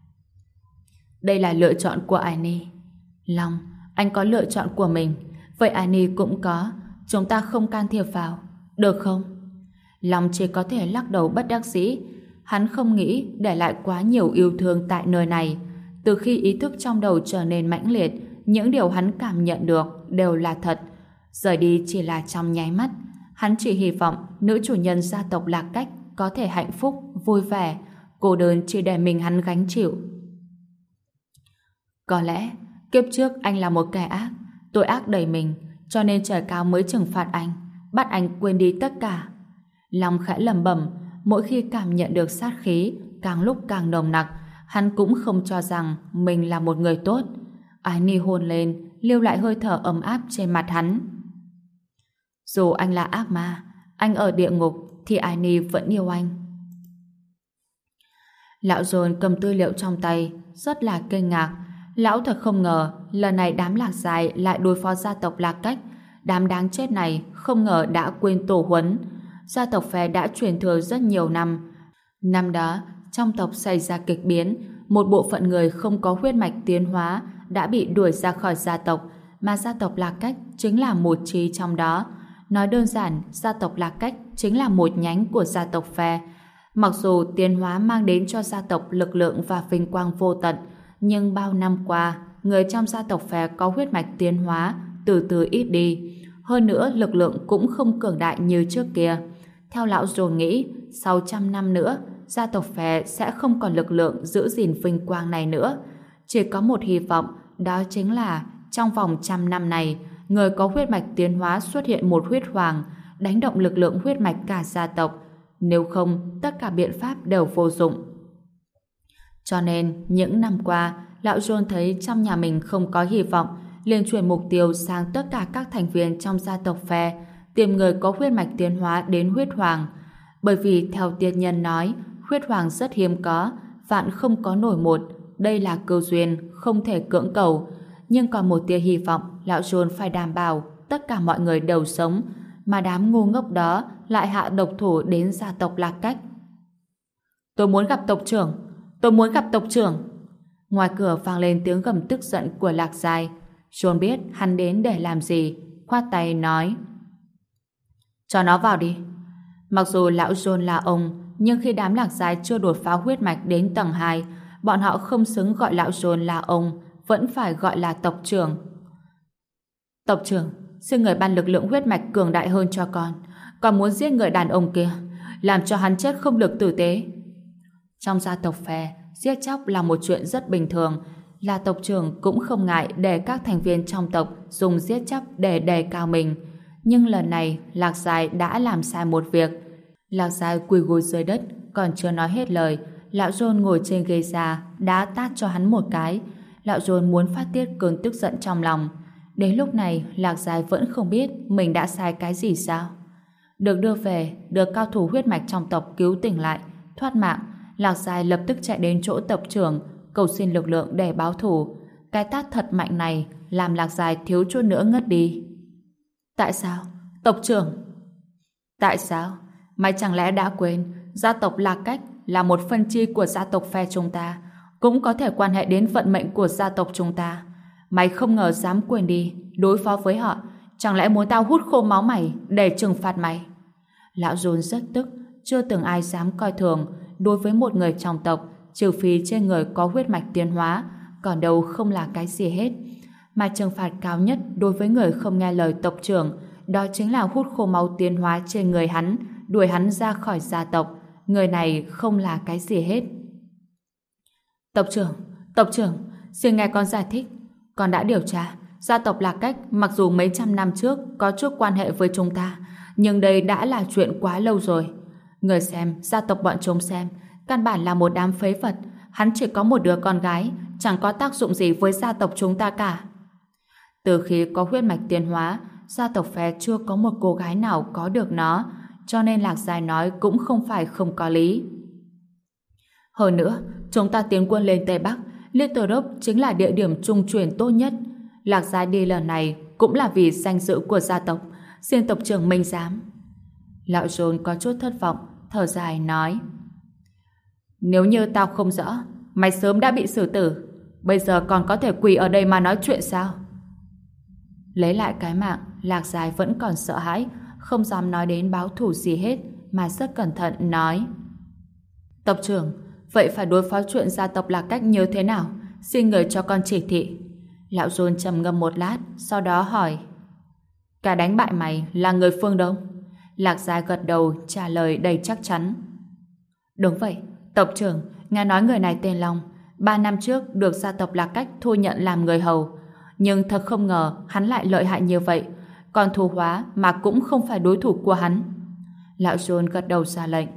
Đây là lựa chọn của Annie. Long, anh có lựa chọn của mình, vậy Annie cũng có, chúng ta không can thiệp vào, được không? Long chỉ có thể lắc đầu bất đắc dĩ. Hắn không nghĩ để lại quá nhiều yêu thương tại nơi này. Từ khi ý thức trong đầu trở nên mãnh liệt, những điều hắn cảm nhận được đều là thật. Rời đi chỉ là trong nháy mắt. Hắn chỉ hy vọng nữ chủ nhân gia tộc Lạc Cách có thể hạnh phúc, vui vẻ, cô đơn chỉ để mình hắn gánh chịu. Có lẽ kiếp trước anh là một kẻ ác, tội ác đầy mình, cho nên trời cao mới trừng phạt anh, bắt anh quên đi tất cả. Long khẽ lẩm bẩm. Mỗi khi cảm nhận được sát khí càng lúc càng nồng nặc, hắn cũng không cho rằng mình là một người tốt. Annie hôn lên, lưu lại hơi thở ấm áp trên mặt hắn. Dù anh là ác ma, anh ở địa ngục, thì Annie vẫn yêu anh. Lão John cầm tư liệu trong tay, rất là kinh ngạc. Lão thật không ngờ lần này đám Lạc Dài lại đối phó gia tộc Lạc Cách. Đám đáng chết này không ngờ đã quên tổ huấn. Gia tộc Phe đã truyền thừa rất nhiều năm. Năm đó, trong tộc xảy ra kịch biến, một bộ phận người không có huyết mạch tiến hóa đã bị đuổi ra khỏi gia tộc, mà gia tộc Lạc Cách chính là một chi trong đó. Nói đơn giản, gia tộc Lạc Cách chính là một nhánh của gia tộc Phe. Mặc dù tiến hóa mang đến cho gia tộc lực lượng và vinh quang vô tận, nhưng bao năm qua, người trong gia tộc Phe có huyết mạch tiến hóa từ từ ít đi. Hơn nữa, lực lượng cũng không cường đại như trước kia. Theo lão John nghĩ, sau 100 năm nữa, gia tộc Phe sẽ không còn lực lượng giữ gìn vinh quang này nữa. Chỉ có một hy vọng, đó chính là trong vòng 100 năm này, người có huyết mạch tiến hóa xuất hiện một huyết hoàng, đánh động lực lượng huyết mạch cả gia tộc. Nếu không, tất cả biện pháp đều vô dụng. Cho nên, những năm qua, lão John thấy trong nhà mình không có hy vọng, liền chuyển mục tiêu sang tất cả các thành viên trong gia tộc Phe, tìm người có huyết mạch tiến hóa đến huyết hoàng. Bởi vì theo tiên nhân nói, huyết hoàng rất hiếm có, vạn không có nổi một, đây là cơ duyên, không thể cưỡng cầu. Nhưng còn một tia hy vọng, lão John phải đảm bảo tất cả mọi người đều sống, mà đám ngu ngốc đó lại hạ độc thủ đến gia tộc Lạc Cách. Tôi muốn gặp tộc trưởng, tôi muốn gặp tộc trưởng. Ngoài cửa vang lên tiếng gầm tức giận của Lạc Giai. John biết hắn đến để làm gì, khoát tay nói: cho nó vào đi. Mặc dù lão John là ông, nhưng khi đám Lạc Giai chưa đột phá huyết mạch đến tầng 2, bọn họ không xứng gọi lão John là ông, vẫn phải gọi là tộc trưởng. Tộc trưởng, xin người ban lực lượng huyết mạch cường đại hơn cho con. Còn muốn giết người đàn ông kia, làm cho hắn chết không được tử tế. Trong gia tộc Phe, giết chóc là một chuyện rất bình thường. Là tộc trưởng cũng không ngại để các thành viên trong tộc dùng giết chóc để đề cao mình. Nhưng lần này, Lạc Giai đã làm sai một việc. Lạc Giai quỳ gối dưới đất, còn chưa nói hết lời, lão John ngồi trên ghế già đã tát cho hắn một cái. Lão John muốn phát tiết cơn tức giận trong lòng. Đến lúc này, Lạc Giai vẫn không biết mình đã sai cái gì sao. Được đưa về, được cao thủ huyết mạch trong tộc cứu tỉnh lại, thoát mạng, Lạc Giai lập tức chạy đến chỗ tộc trưởng, cầu xin lực lượng để báo thù. Cái tát thật mạnh này làm Lạc Giai thiếu chút nữa ngất đi. Tại sao? Tộc trưởng! Tại sao? Mày chẳng lẽ đã quên gia tộc Lạc Cách là một phân chi của gia tộc phe chúng ta, cũng có thể quan hệ đến vận mệnh của gia tộc chúng ta. Mày không ngờ dám quên đi, đối phó với họ. Chẳng lẽ muốn tao hút khô máu mày để trừng phạt mày? Lão Dôn rất tức, chưa từng ai dám coi thường đối với một người trong tộc, trừ phi trên người có huyết mạch tiến hóa, còn đâu không là cái gì hết. Mà trừng phạt cao nhất đối với người không nghe lời tộc trưởng, đó chính là hút khô máu tiến hóa trên người hắn, đuổi hắn ra khỏi gia tộc. Người này không là cái gì hết. Tộc trưởng, xin nghe con giải thích. Con đã điều tra, gia tộc Lạc Cách mặc dù mấy trăm năm trước có chút quan hệ với chúng ta, nhưng đây đã là chuyện quá lâu rồi. Người xem, gia tộc bọn chúng xem, căn bản là một đám phế vật. Hắn chỉ có một đứa con gái, chẳng có tác dụng gì với gia tộc chúng ta cả. Từ khi có huyết mạch tiến hóa, gia tộc phe chưa có một cô gái nào có được nó, cho nên Lạc Giai nói cũng không phải không có lý. Hơn nữa, chúng ta tiến quân lên Tây Bắc, Little Rock chính là địa điểm trung chuyển tốt nhất. Lạc Giai đi lần này cũng là vì danh dự của gia tộc, xin tộc trưởng minh giám. Lão John có chút thất vọng, thở dài nói: Nếu như tao không rõ, mày sớm đã bị xử tử, bây giờ còn có thể quỳ ở đây mà nói chuyện sao? Lấy lại cái mạng, Lạc Giai vẫn còn sợ hãi, không dám nói đến báo thù gì hết, mà rất cẩn thận nói: Tộc trưởng, vậy phải đối phó chuyện gia tộc Lạc Cách như thế nào? Xin người cho con chỉ thị. Lão John trầm ngâm một lát, sau đó hỏi: Cả đánh bại mày là người phương Đông? Lạc Giai gật đầu trả lời đầy chắc chắn: Đúng vậy, tộc trưởng, nghe nói người này tên Long, 3 năm trước được gia tộc Lạc Cách thu nhận làm người hầu, nhưng thật không ngờ hắn lại lợi hại như vậy, còn thù hóa mà cũng không phải đối thủ của hắn. Lão John gật đầu ra lệnh: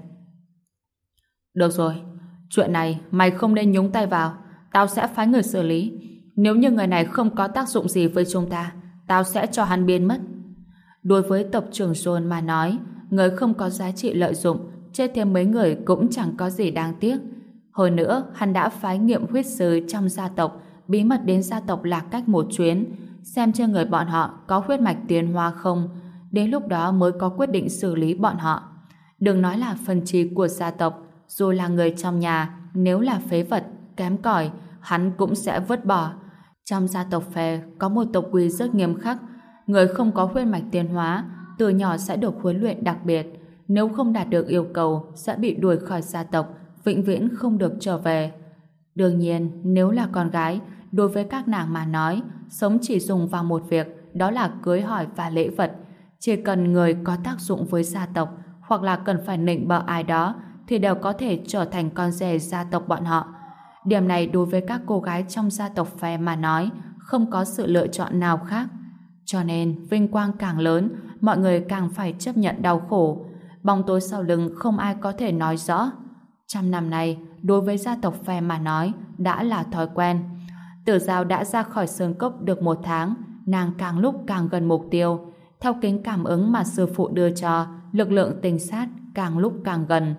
Được rồi, chuyện này mày không nên nhúng tay vào, tao sẽ phái người xử lý. Nếu như người này không có tác dụng gì với chúng ta, tao sẽ cho hắn biến mất. Đối với tộc trưởng John mà nói, người không có giá trị lợi dụng, chết thêm mấy người cũng chẳng có gì đáng tiếc. Hồi nữa, hắn đã phái nghiệm huyết sứ trong gia tộc bí mật đến gia tộc Lạc Cách một chuyến, xem trên người bọn họ có huyết mạch tiến hóa không, đến lúc đó mới có quyết định xử lý bọn họ. Đừng nói là phần chi của gia tộc, dù là người trong nhà, nếu là phế vật, kém cỏi, hắn cũng sẽ vứt bỏ. Trong gia tộc phe có một tộc quy rất nghiêm khắc, người không có huyết mạch tiến hóa, từ nhỏ sẽ được huấn luyện đặc biệt, nếu không đạt được yêu cầu sẽ bị đuổi khỏi gia tộc, vĩnh viễn không được trở về. Đương nhiên, nếu là con gái, đối với các nàng mà nói, sống chỉ dùng vào một việc, đó là cưới hỏi và lễ vật. Chỉ cần người có tác dụng với gia tộc, hoặc là cần phải nịnh bợ ai đó, thì đều có thể trở thành con rể gia tộc bọn họ. Điểm này đối với các cô gái trong gia tộc phe mà nói, không có sự lựa chọn nào khác. Cho nên, vinh quang càng lớn, mọi người càng phải chấp nhận đau khổ. Bóng tối sau lưng không ai có thể nói rõ. Trăm năm nay, đối với gia tộc phe mà nói, đã là thói quen. Tử Giao đã ra khỏi sơn cốc được 1 tháng, nàng càng lúc càng gần mục tiêu. Theo kính cảm ứng mà sư phụ đưa cho, lực lượng tinh sát càng lúc càng gần.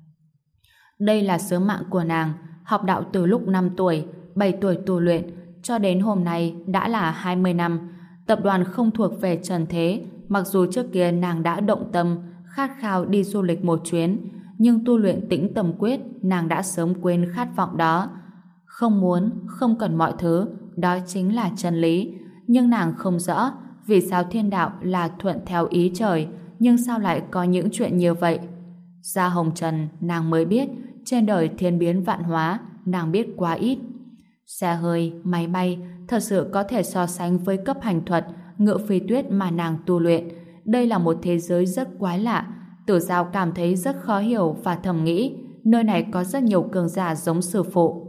Đây là sứ mạng của nàng, học đạo từ lúc 5 tuổi, 7 tuổi tu luyện, cho đến hôm nay đã là 20 năm. Tập đoàn không thuộc về trần thế, mặc dù trước kia nàng đã động tâm, khát khao đi du lịch một chuyến, nhưng tu luyện tĩnh tâm quyết, nàng đã sớm quên khát vọng đó. Không muốn, không cần mọi thứ, đó chính là chân lý. Nhưng nàng không rõ, vì sao thiên đạo là thuận theo ý trời, nhưng sao lại có những chuyện như vậy. Ra hồng trần, nàng mới biết, trên đời thiên biến vạn hóa, nàng biết quá ít. Xe hơi, máy bay, thật sự có thể so sánh với cấp hành thuật, ngựa phi tuyết mà nàng tu luyện. Đây là một thế giới rất quái lạ. Tử Giao cảm thấy rất khó hiểu và thầm nghĩ, nơi này có rất nhiều cường giả giống sư phụ.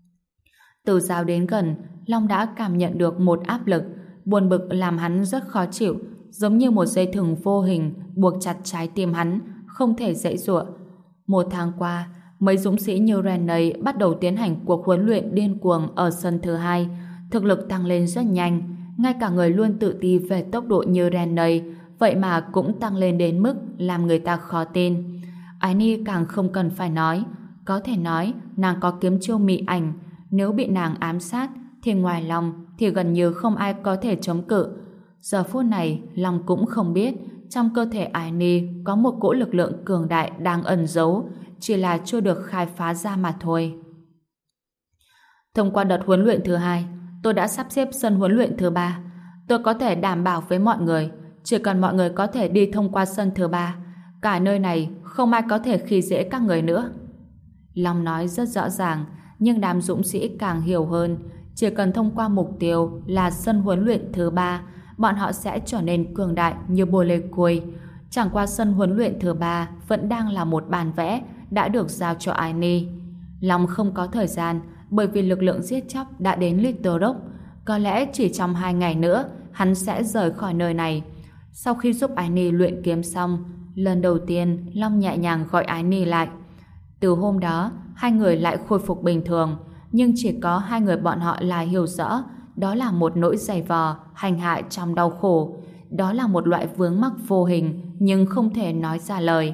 Tử Giao đến gần, Long đã cảm nhận được một áp lực, buồn bực làm hắn rất khó chịu, giống như một dây thừng vô hình buộc chặt trái tim hắn, không thể giãy giụa. 1 tháng qua, mấy dũng sĩ như Renly bắt đầu tiến hành cuộc huấn luyện điên cuồng ở sân thứ 2, thực lực tăng lên rất nhanh, ngay cả người luôn tự ti về tốc độ như Renly, vậy mà cũng tăng lên đến mức làm người ta khó tin. Ái Ni càng không cần phải nói, Có thể nói nàng có kiếm chiêu mị ảnh, nếu bị nàng ám sát thì ngoài Long thì gần như không ai có thể chống cự. Giờ phút này Long cũng không biết trong cơ thể Ái Ni có một cỗ lực lượng cường đại đang ẩn giấu, chỉ là chưa được khai phá ra mà thôi. Thông qua đợt huấn luyện thứ 2, tôi đã sắp xếp sân huấn luyện thứ 3. Tôi có thể đảm bảo với mọi người, chỉ cần mọi người có thể đi thông qua sân thứ 3, cả nơi này không ai có thể khi dễ các người nữa. Long nói rất rõ ràng, nhưng đám dũng sĩ càng hiểu hơn. Chỉ cần thông qua mục tiêu là sân huấn luyện thứ 3, bọn họ sẽ trở nên cường đại như bồ lê cùi. Chẳng qua sân huấn luyện thứ 3 vẫn đang là một bản vẽ đã được giao cho Ái Ni. Long không có thời gian, bởi vì lực lượng giết chóc đã đến Little Rock. Có lẽ chỉ trong 2 ngày nữa hắn sẽ rời khỏi nơi này. Sau khi giúp Ái Ni luyện kiếm xong, lần đầu tiên Long nhẹ nhàng gọi Ái Ni lại. Từ hôm đó, hai người lại khôi phục bình thường, nhưng chỉ có hai người bọn họ là hiểu rõ đó là một nỗi dày vò, hành hạ trong đau khổ. Đó là một loại vướng mắc vô hình nhưng không thể nói ra lời.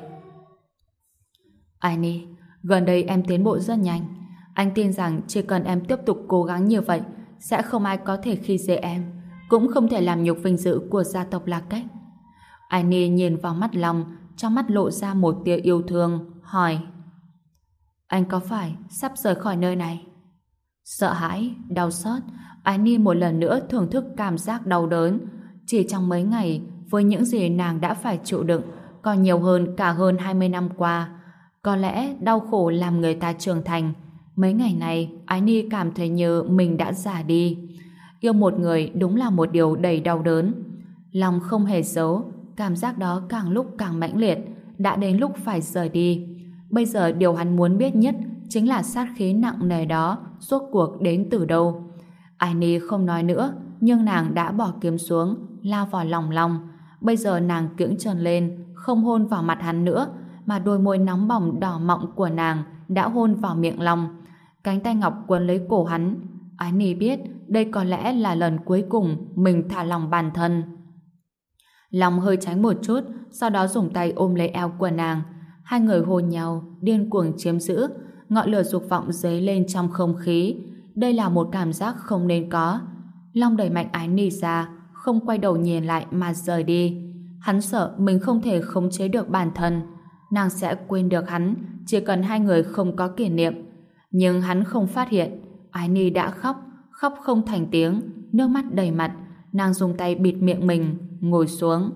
Ái Ni, gần đây em tiến bộ rất nhanh. Anh tin rằng chỉ cần em tiếp tục cố gắng như vậy, sẽ không ai có thể khi dễ em, cũng không thể làm nhục vinh dự của gia tộc La Cách. Ái Ni nhìn vào mắt Long, trong mắt lộ ra một tia yêu thương, hỏi: Anh có phải sắp rời khỏi nơi này? Sợ hãi, đau xót, Ái Ni một lần nữa thưởng thức cảm giác đau đớn. Chỉ trong mấy ngày, với những gì nàng đã phải chịu đựng, còn nhiều hơn cả hơn 20 năm qua. Có lẽ đau khổ làm người ta trưởng thành. Mấy ngày này, Ái Ni cảm thấy như mình đã già đi. Yêu một người đúng là một điều đầy đau đớn. Lòng không hề giấu, cảm giác đó càng lúc càng mãnh liệt. Đã đến lúc phải rời đi. Bây giờ điều hắn muốn biết nhất chính là sát khí nặng nề đó rốt cuộc đến từ đâu. Ái Ni không nói nữa, nhưng nàng đã bỏ kiếm xuống, lao vào lòng Long. Bây giờ nàng kiễng chân lên, không hôn vào mặt hắn nữa, mà đôi môi nóng bỏng đỏ mọng của nàng đã hôn vào miệng Long. Cánh tay ngọc quấn lấy cổ hắn. Ái Ni biết đây có lẽ là lần cuối cùng mình thả lòng bản thân. Long hơi tránh một chút, sau đó dùng tay ôm lấy eo của nàng. Hai người hôn nhau, điên cuồng chiếm giữ. Ngọn lửa dục vọng dấy lên trong không khí. Đây là một cảm giác không nên có. Long đẩy mạnh Ái Ni ra, không quay đầu nhìn lại mà rời đi. Hắn sợ mình không thể khống chế được bản thân. Nàng sẽ quên được hắn chỉ cần hai người không có kỷ niệm. Nhưng hắn không phát hiện Ái Ni đã khóc, khóc không thành tiếng, nước mắt đầy mặt. Nàng dùng tay bịt miệng mình, ngồi xuống.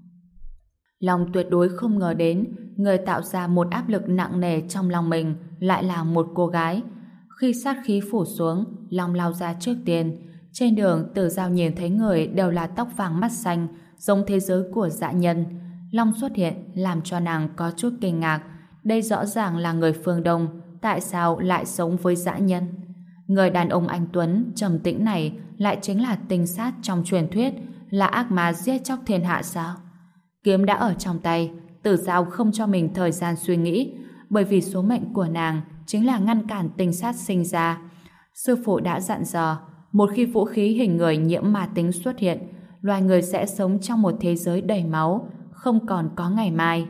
Long tuyệt đối không ngờ đến người tạo ra một áp lực nặng nề trong lòng mình lại là một cô gái. Khi sát khí phủ xuống, Long lao ra trước tiên. Trên đường, Tử Giao nhìn thấy người đều là tóc vàng mắt xanh, giống thế giới của dã nhân. Long xuất hiện làm cho nàng có chút kinh ngạc. Đây rõ ràng là người phương Đông, tại sao lại sống với dã nhân? Người đàn ông anh tuấn trầm tĩnh này lại chính là tinh sát trong truyền thuyết, là ác ma giết chóc thiên hạ sao? Kiếm đã ở trong tay, Tử Giao không cho mình thời gian suy nghĩ, bởi vì số mệnh của nàng chính là ngăn cản tinh sát sinh ra. Sư phụ đã dặn dò, một khi vũ khí hình người nhiễm ma tính xuất hiện, loài người sẽ sống trong một thế giới đầy máu, không còn có ngày mai.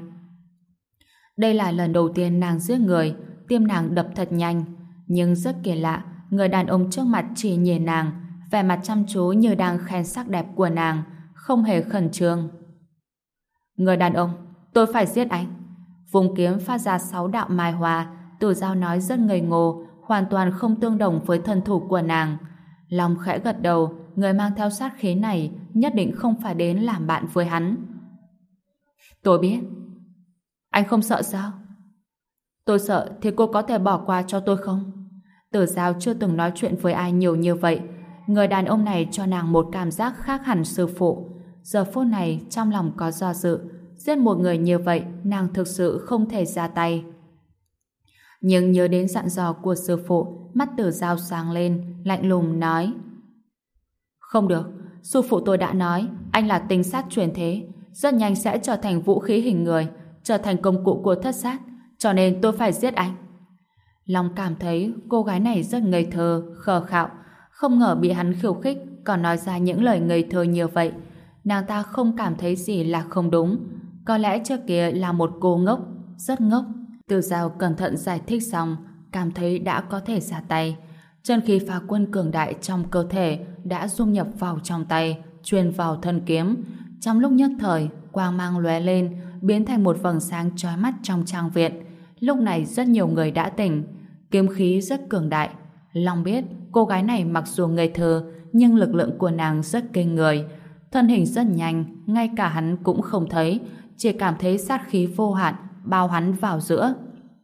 Đây là lần đầu tiên nàng giết người, tim nàng đập thật nhanh. Nhưng rất kỳ lạ, người đàn ông trước mặt chỉ nhìn nàng, vẻ mặt chăm chú như đang khen sắc đẹp của nàng, không hề khẩn trương. Người đàn ông, tôi phải giết anh. Vùng kiếm phát ra 6 đạo mai hoa. Tử Giao nói rất ngây ngô, hoàn toàn không tương đồng với thân thủ của nàng. Long khẽ gật đầu, người mang theo sát khí này nhất định không phải đến làm bạn với hắn. Tôi biết. Anh không sợ sao? Tôi sợ thì cô có thể bỏ qua cho tôi không? Tử Giao chưa từng nói chuyện với ai nhiều như vậy. Người đàn ông này cho nàng một cảm giác khác hẳn sư phụ. Giờ phút này trong lòng có do dự. Giết một người như vậy nàng thực sự không thể ra tay. Nhưng nhớ đến dặn dò của sư phụ, mắt Tử Giao sáng lên, lạnh lùng nói: Không được, sư phụ tôi đã nói anh là tinh sát truyền thế, rất nhanh sẽ trở thành vũ khí hình người, trở thành công cụ của thất sát, cho nên tôi phải giết anh. Long cảm thấy cô gái này rất ngây thơ, khờ khạo, không ngờ bị hắn khiêu khích còn nói ra những lời ngây thơ như vậy. Nàng ta không cảm thấy gì là không đúng. Có lẽ trước kia là một cô ngốc, rất ngốc. Từ Giao cẩn thận giải thích xong, cảm thấy đã có thể ra tay. Chân khí phá quân cường đại trong cơ thể đã dung nhập vào trong tay, truyền vào thân kiếm. Trong lúc nhất thời, quang mang lóe lên, biến thành một vầng sáng chói mắt trong trang viện. Lúc này rất nhiều người đã tỉnh. Kiếm khí rất cường đại. Long biết cô gái này mặc dù ngây thơ, nhưng lực lượng của nàng rất kinh người. Thân hình rất nhanh, ngay cả hắn cũng không thấy, chỉ cảm thấy sát khí vô hạn bao hắn vào giữa.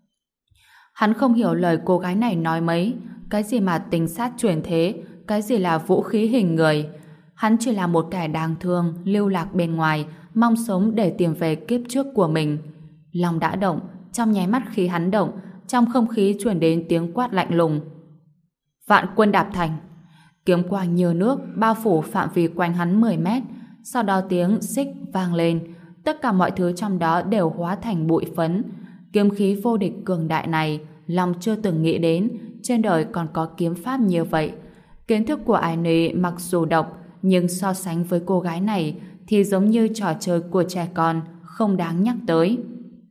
Hắn không hiểu lời cô gái này nói mấy, cái gì mà tình sát chuyển thế, cái gì là vũ khí hình người. Hắn chỉ là một kẻ đáng thương, lưu lạc bên ngoài, mong sống để tìm về kiếp trước của mình. Lòng đã động, trong nháy mắt khi hắn động, trong không khí truyền đến tiếng quát lạnh lùng. Vạn Quân Đạp Thành. Kiếm quang như nước bao phủ phạm vi quanh hắn 10 mét, sau đó tiếng xích vang lên, tất cả mọi thứ trong đó đều hóa thành bụi phấn. Kiếm khí vô địch cường đại này, Long chưa từng nghĩ đến trên đời còn có kiếm pháp như vậy. Kiến thức của ai nấy mặc dù độc, nhưng so sánh với cô gái này thì giống như trò chơi của trẻ con, không đáng nhắc tới.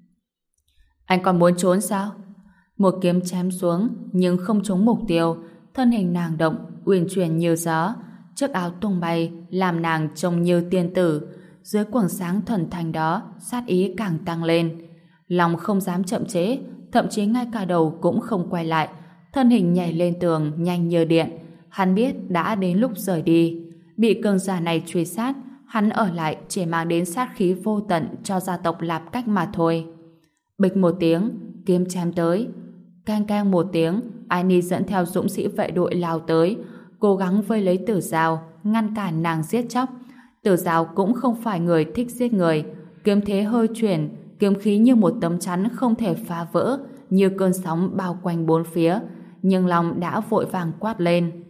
Anh còn muốn trốn sao? Một kiếm chém xuống, nhưng không trúng mục tiêu. Thân hình nàng động, uyển chuyển như gió, chiếc áo tung bay làm nàng trông như tiên tử. Dưới quầng sáng thuần thanh đó, sát ý càng tăng lên. Lòng không dám chậm trễ, thậm chí ngay cả đầu cũng không quay lại, thân hình nhảy lên tường nhanh như điện. Hắn biết đã đến lúc rời đi. Bị cường giả này truy sát, hắn ở lại chỉ mang đến sát khí vô tận cho gia tộc Lạp Cách mà thôi. Bịch một tiếng, kiếm chém tới. Cang cang một tiếng, Annie dẫn theo dũng sĩ vệ đội lao tới, cố gắng vây lấy Tử Giao, ngăn cản nàng giết chóc. Tử Giao cũng không phải người thích giết người, kiếm thế hơi chuyển, kiếm khí như một tấm chắn không thể phá vỡ, như cơn sóng bao quanh bốn phía. Nhưng Long đã vội vàng quát lên.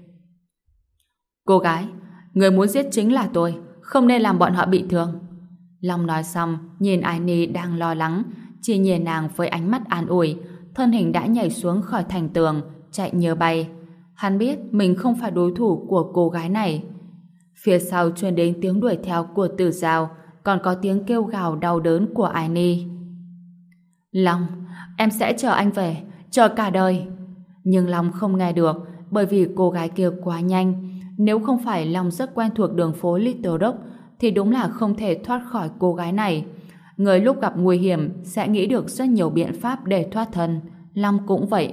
Cô gái, người muốn giết chính là tôi, không nên làm bọn họ bị thương. Long nói xong, nhìn Annie đang lo lắng, chỉ nhìn nàng với ánh mắt an ủi, thân hình đã nhảy xuống khỏi thành tường, chạy như bay. Hắn biết mình không phải đối thủ của cô gái này. Phía sau truyền đến tiếng đuổi theo của Tử Giao, còn có tiếng kêu gào đau đớn của Annie. Long, em sẽ chờ anh về, chờ cả đời. Nhưng Long không nghe được, bởi vì cô gái kia quá nhanh. Nếu không phải Long rất quen thuộc đường phố Little Rock, thì đúng là không thể thoát khỏi cô gái này. Người lúc gặp nguy hiểm sẽ nghĩ được rất nhiều biện pháp để thoát thân. Long cũng vậy.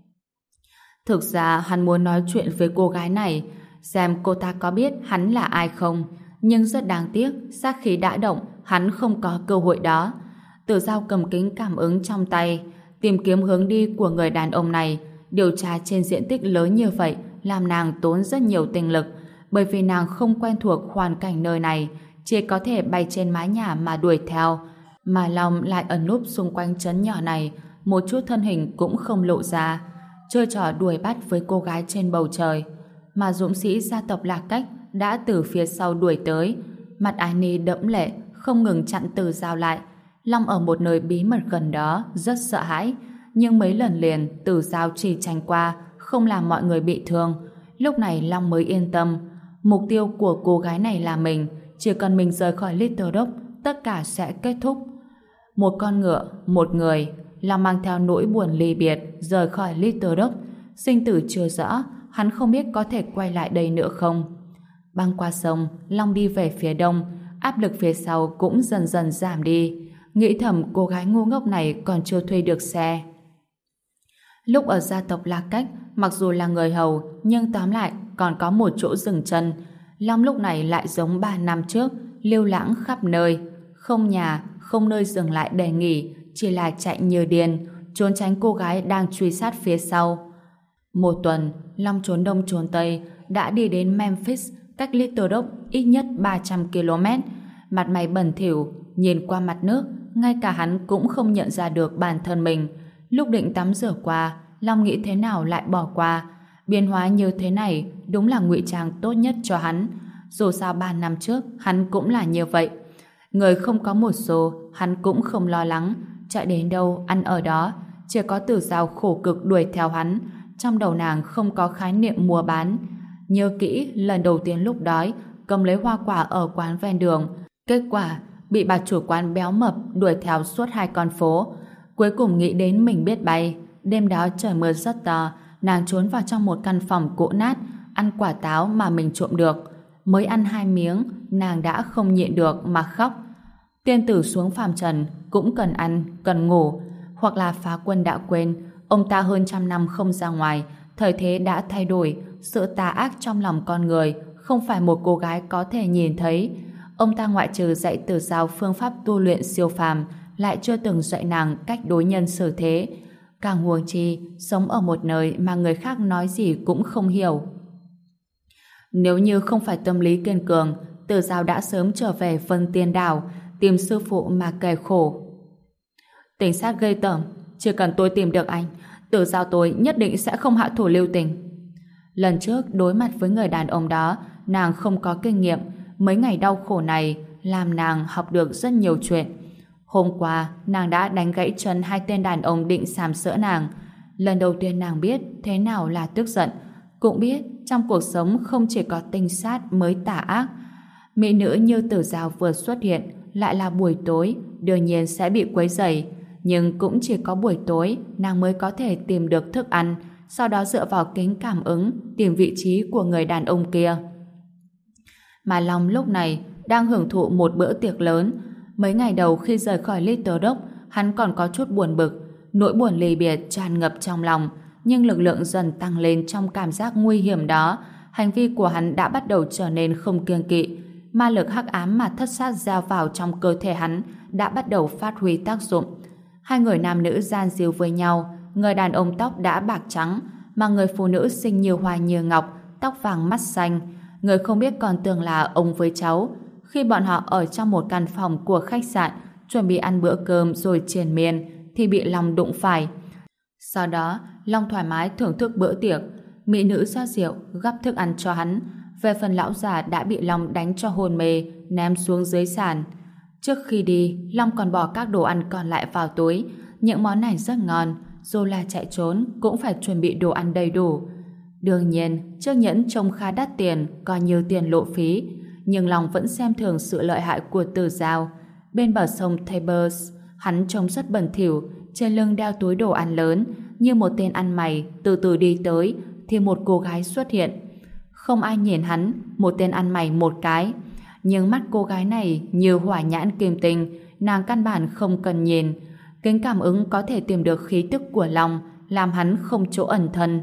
Thực ra hắn muốn nói chuyện với cô gái này, xem cô ta có biết hắn là ai không. Nhưng rất đáng tiếc, sát khí đã động, hắn không có cơ hội đó. Tử Giao cầm kính cảm ứng trong tay, tìm kiếm hướng đi của người đàn ông này. Điều tra trên diện tích lớn như vậy làm nàng tốn rất nhiều tinh lực, bởi vì nàng không quen thuộc hoàn cảnh nơi này, chỉ có thể bay trên mái nhà mà đuổi theo. Mà Long lại ẩn núp xung quanh trấn nhỏ này, một chút thân hình cũng không lộ ra, chơi trò đuổi bắt với cô gái trên bầu trời. Mà dũng sĩ gia tộc Lạc Cách đã từ phía sau đuổi tới, mặt Annie đẫm lệ, không ngừng chặn Tử Giao lại. Long ở một nơi bí mật gần đó rất sợ hãi, nhưng mấy lần liền Tử Giao chỉ tránh qua, không làm mọi người bị thương. Lúc này Long mới yên tâm. Mục tiêu của cô gái này là mình, chỉ cần mình rời khỏi Little Rock, tất cả sẽ kết thúc. Một con ngựa, một người, Long mang theo nỗi buồn ly biệt rời khỏi Little Rock. Sinh tử chưa rõ, hắn không biết có thể quay lại đây nữa không. Băng qua sông, Long đi về phía đông, áp lực phía sau cũng dần dần giảm đi. Nghĩ thầm cô gái ngu ngốc này còn chưa thuê được xe. Lúc ở gia tộc Lạc Cách, mặc dù là người hầu, nhưng tóm lại còn có một chỗ dừng chân. Long lúc này lại giống 3 năm trước, lưu lãng khắp nơi, không nhà, không nơi dừng lại để nghỉ, chỉ là chạy như điên, trốn tránh cô gái đang truy sát phía sau. Một tuần, Long trốn đông trốn tây, đã đi đến Memphis, cách Little Rock ít nhất 300 km. Mặt mày bẩn thỉu, nhìn qua mặt nước, ngay cả hắn cũng không nhận ra được bản thân mình. Lúc định tắm rửa qua, Long nghĩ thế nào lại bỏ qua. Biến hóa như thế này đúng là ngụy trang tốt nhất cho hắn. Dù sao 3 năm trước hắn cũng là như vậy. Người không có một xu, hắn cũng không lo lắng, chạy đến đâu ăn ở đó. Chỉ có Tử Giao khổ cực đuổi theo hắn. Trong đầu nàng không có khái niệm mua bán. Nhớ kỹ lần đầu tiên lúc đói, cầm lấy hoa quả ở quán ven đường, kết quả bị bà chủ quán béo mập đuổi theo suốt 2 con phố. Cuối cùng nghĩ đến mình biết bay. Đêm đó trời mưa rất to, nàng trốn vào trong một căn phòng cũ nát, ăn quả táo mà mình trộm được. Mới ăn 2 miếng, nàng đã không nhịn được mà khóc. Tiên tử xuống phàm trần cũng cần ăn, cần ngủ. Hoặc là phá quân đã quên, ông ta hơn 100 năm không ra ngoài, thời thế đã thay đổi, sự tà ác trong lòng con người không phải một cô gái có thể nhìn thấy. Ông ta ngoại trừ dạy Tử Giao phương pháp tu luyện siêu phàm, lại chưa từng dạy nàng cách đối nhân xử thế. Càng huống chi, sống ở một nơi mà người khác nói gì cũng không hiểu. Nếu như không phải tâm lý kiên cường, Tử Giao đã sớm trở về Vân Tiên Đảo, tìm sư phụ mà kể khổ. Tình sát ghê tởm, chỉ cần tôi tìm được anh, Tử Giao tôi nhất định sẽ không hạ thủ lưu tình. Lần trước đối mặt với người đàn ông đó, nàng không có kinh nghiệm, mấy ngày đau khổ này làm nàng học được rất nhiều chuyện. Hôm qua, nàng đã đánh gãy chân 2 tên đàn ông định sàm sỡ nàng. Lần đầu tiên nàng biết thế nào là tức giận, cũng biết trong cuộc sống không chỉ có tình sát mới tà ác. Mỹ nữ như Tử Giao vừa xuất hiện, lại là buổi tối, đương nhiên sẽ bị quấy rầy. Nhưng cũng chỉ có buổi tối, nàng mới có thể tìm được thức ăn, sau đó dựa vào kính cảm ứng, tìm vị trí của người đàn ông kia. Mà Long lúc này đang hưởng thụ một bữa tiệc lớn. Mấy ngày đầu khi rời khỏi Little Rock, hắn còn có chút buồn bực, nỗi buồn ly biệt tràn ngập trong lòng, nhưng lực lượng dần tăng lên trong cảm giác nguy hiểm đó. Hành vi của hắn đã bắt đầu trở nên không kiêng kỵ. Ma lực hắc ám mà thất sát gieo vào trong cơ thể hắn đã bắt đầu phát huy tác dụng. 2 người nam nữ gian díu với nhau, người đàn ông tóc đã bạc trắng, mà người phụ nữ xinh như hoa như ngọc, tóc vàng mắt xanh. Người không biết còn tưởng là ông với cháu. Khi bọn họ ở trong một căn phòng của khách sạn, chuẩn bị ăn bữa cơm rồi triền miên, thì bị Long đụng phải. Sau đó, Long thoải mái thưởng thức bữa tiệc. Mỹ nữ rót rượu, gắp thức ăn cho hắn. Về phần lão già đã bị Long đánh cho hôn mê, ném xuống dưới sàn. Trước khi đi, Long còn bỏ các đồ ăn còn lại vào túi. Những món này rất ngon, dù là chạy trốn cũng phải chuẩn bị đồ ăn đầy đủ. Đương nhiên, chiếc nhẫn trông khá đắt tiền, coi như tiền lộ phí. Nhưng Long vẫn xem thường sự lợi hại của Tử Giao. Bên bờ sông Thebes, hắn trông rất bẩn thỉu, trên lưng đeo túi đồ ăn lớn, như một tên ăn mày từ từ đi tới, thì một cô gái xuất hiện. Không ai nhìn hắn, một tên ăn mày một cái. Nhưng mắt cô gái này như hỏa nhãn kim tinh, nàng căn bản không cần nhìn. Kính cảm ứng có thể tìm được khí tức của Long, làm hắn không chỗ ẩn thân.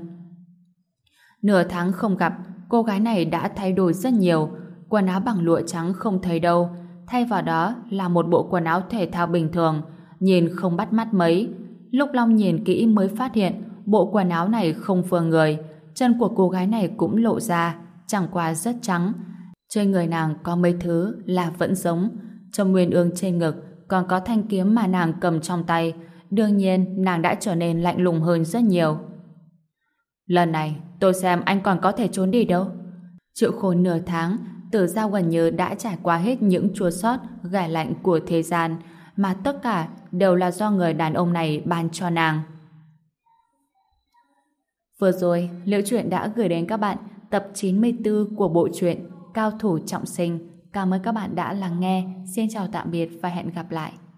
Nửa tháng không gặp, cô gái này đã thay đổi rất nhiều. Quần áo bằng lụa trắng không thấy đâu, thay vào đó là một bộ quần áo thể thao bình thường, nhìn không bắt mắt mấy. Lúc Long nhìn kỹ mới phát hiện bộ quần áo này không vừa người, chân của cô gái này cũng lộ ra, chẳng qua rất trắng. Trên người nàng có mấy thứ là vẫn giống, trong nguyên ương trên ngực còn có thanh kiếm mà nàng cầm trong tay. Đương nhiên nàng đã trở nên lạnh lùng hơn rất nhiều. Lần này tôi xem anh còn có thể trốn đi đâu. Chịu khổ nửa tháng, Tử Giao gần như đã trải qua hết những chua xót ghẻ lạnh của thế gian, mà tất cả đều là do người đàn ông này ban cho nàng. Vừa rồi, Liễu Chuyện đã gửi đến các bạn tập 94 của bộ truyện Cao thủ trọng sinh. Cảm ơn các bạn đã lắng nghe. Xin chào tạm biệt và hẹn gặp lại.